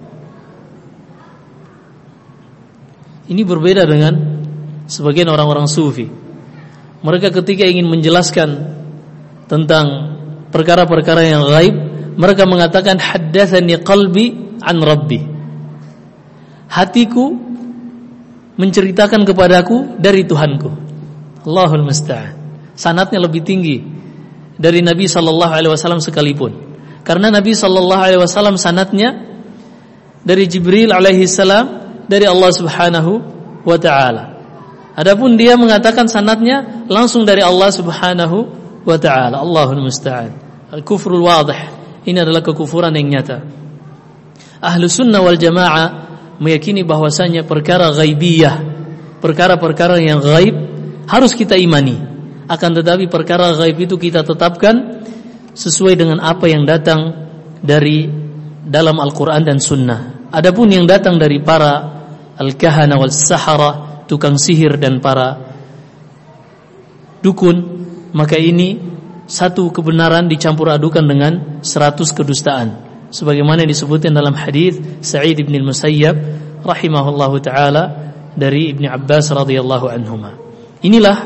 Ini berbeda dengan sebagian orang-orang sufi. Mereka ketika ingin menjelaskan tentang perkara-perkara yang gaib, mereka mengatakan haddatsani qalbi an rabbi. Hatiku menceritakan kepadaku dari Tuhanku. Allahul musta'an. Sanadnya lebih tinggi dari Nabi sallallahu alaihi wasallam sekalipun. Karena Nabi sallallahu alaihi wasallam sanadnya dari Jibril alaihi salam dari Allah Subhanahu wa taala. Adapun dia mengatakan sanadnya langsung dari Allah Subhanahu wa taala. Allahul musta'an. Al-kufrul wadih. Ini adalah kekufuran yang nyata. Ahlus Sunnah wal Jamaah meyakini bahwasanya perkara ghaibiyah, perkara-perkara yang gaib harus kita imani. Akan tetapi perkara gaib itu kita tetapkan sesuai dengan apa yang datang dari dalam Al-Quran dan Sunnah. Adapun yang datang dari para al-kahana wal sahara, tukang sihir dan para dukun, maka ini satu kebenaran dicampur adukan dengan 100 kedustaan, sebagaimana disebutkan dalam hadis Sa'id bin al-Musayyab rahimahullahu taala dari Ibnu Abbas radhiyallahu anhuma. Inilah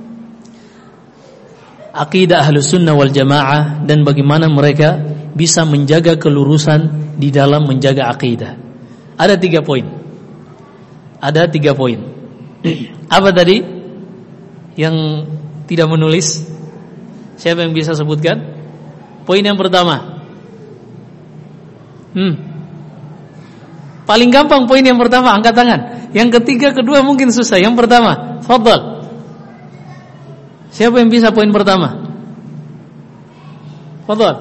akidah Ahlus Sunnah wal Jamaah dan bagaimana mereka bisa menjaga kelurusan di dalam menjaga akidah. Ada 3 poin. Apa tadi yang tidak menulis? Siapa yang bisa sebutkan? Poin yang pertama. Paling gampang poin yang pertama, angkat tangan. Yang ketiga, kedua mungkin susah. Yang pertama, fadhal. Siapa yang bisa poin pertama? Fadhal.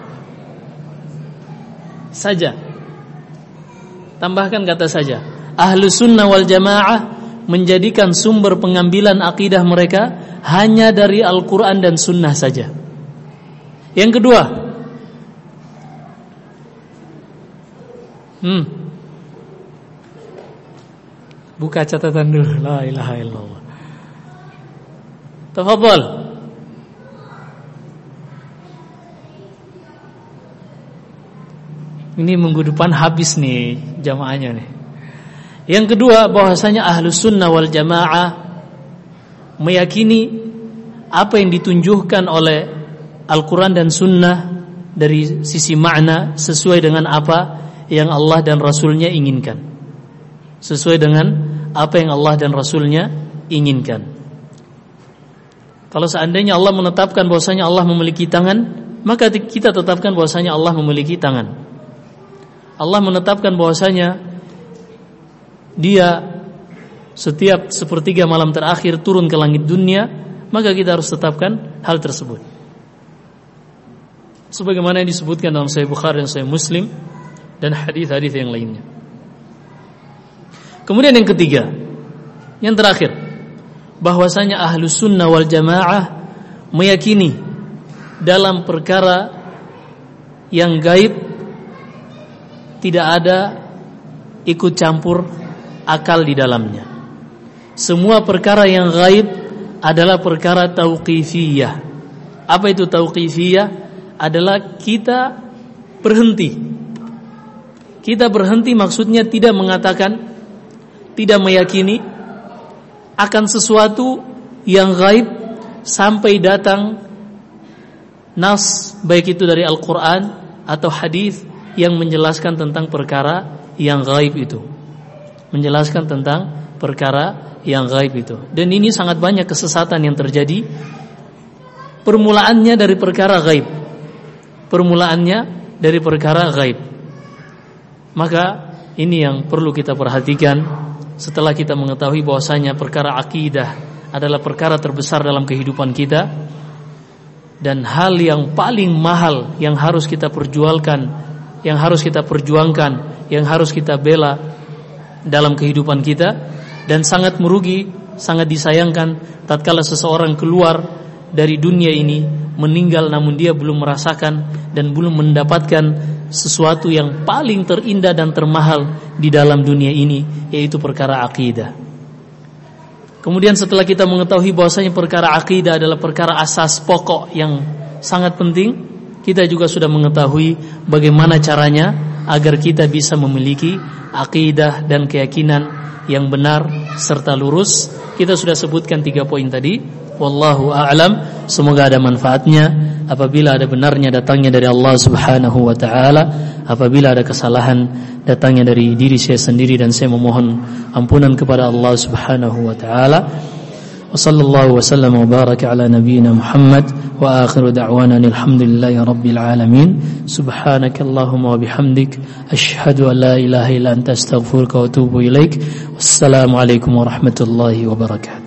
Saja. Tambahkan kata saja. Ahlus Sunnah wal Jamaah menjadikan sumber pengambilan akidah mereka hanya dari Al-Quran dan Sunnah saja. Yang kedua, buka catatan dulu. La ilaha illallah. Tafadhal. Ini minggu depan habis nih jamaahnya nih. Yang kedua, bahwasanya Ahlus Sunnah wal Jamaah meyakini apa yang ditunjukkan oleh Al-Quran dan Sunnah dari sisi makna sesuai dengan apa yang Allah dan Rasulnya inginkan, sesuai dengan apa yang Allah dan Rasulnya inginkan. Kalau seandainya Allah menetapkan bahwasanya Allah memiliki tangan, maka kita tetapkan bahwasanya Allah memiliki tangan. Allah menetapkan bahwasanya Dia setiap sepertiga malam terakhir turun ke langit dunia, maka kita harus tetapkan hal tersebut. Sebagaimana yang disebutkan dalam Sahih Bukhari dan Sahih Muslim dan hadis-hadis yang lainnya. Kemudian yang ketiga, yang terakhir, bahwasanya Ahlus Sunnah wal Jamaah meyakini dalam perkara yang gaib tidak ada ikut campur akal di dalamnya. Semua perkara yang gaib adalah perkara tauqifiyah. Apa itu tauqifiyah? Adalah kita berhenti. Kita berhenti maksudnya tidak mengatakan, tidak meyakini akan sesuatu yang gaib sampai datang nas, baik itu dari Al-Quran atau hadis yang menjelaskan tentang perkara yang gaib itu, menjelaskan tentang perkara yang gaib itu. Dan ini sangat banyak kesesatan yang terjadi. Permulaannya dari perkara gaib. Permulaannya dari perkara gaib. Maka ini yang perlu kita perhatikan setelah kita mengetahui bahwasanya perkara akidah adalah perkara terbesar dalam kehidupan kita, dan hal yang paling mahal yang harus kita perjuangkan, yang harus kita bela dalam kehidupan kita, dan sangat merugi, sangat disayangkan tatkala seseorang keluar dari dunia ini meninggal namun dia belum merasakan dan belum mendapatkan sesuatu yang paling terindah dan termahal di dalam dunia ini, yaitu perkara akidah. Kemudian setelah kita mengetahui bahwasanya perkara akidah adalah perkara asas pokok yang sangat penting, kita juga sudah mengetahui bagaimana caranya agar kita bisa memiliki akidah dan keyakinan yang benar serta lurus. Kita sudah sebutkan 3 poin tadi. Wallahu a'lam. Semoga ada manfaatnya. Apabila ada benarnya datangnya dari Allah Subhanahu wa taala, apabila ada kesalahan datangnya dari diri saya sendiri dan saya memohon ampunan kepada Allah Subhanahu wa taala. Wa sallallahu wa sallam wa baraka ala nabiyyina Muhammad wa akhiru da'wana alhamdulillahi rabbil alamin. Subhanakallahumma wa bihamdik asyhadu an la ilaha illa anta astaghfiruka wa atubu ilaik. Wassalamu alaikum warahmatullahi wabarakatuh.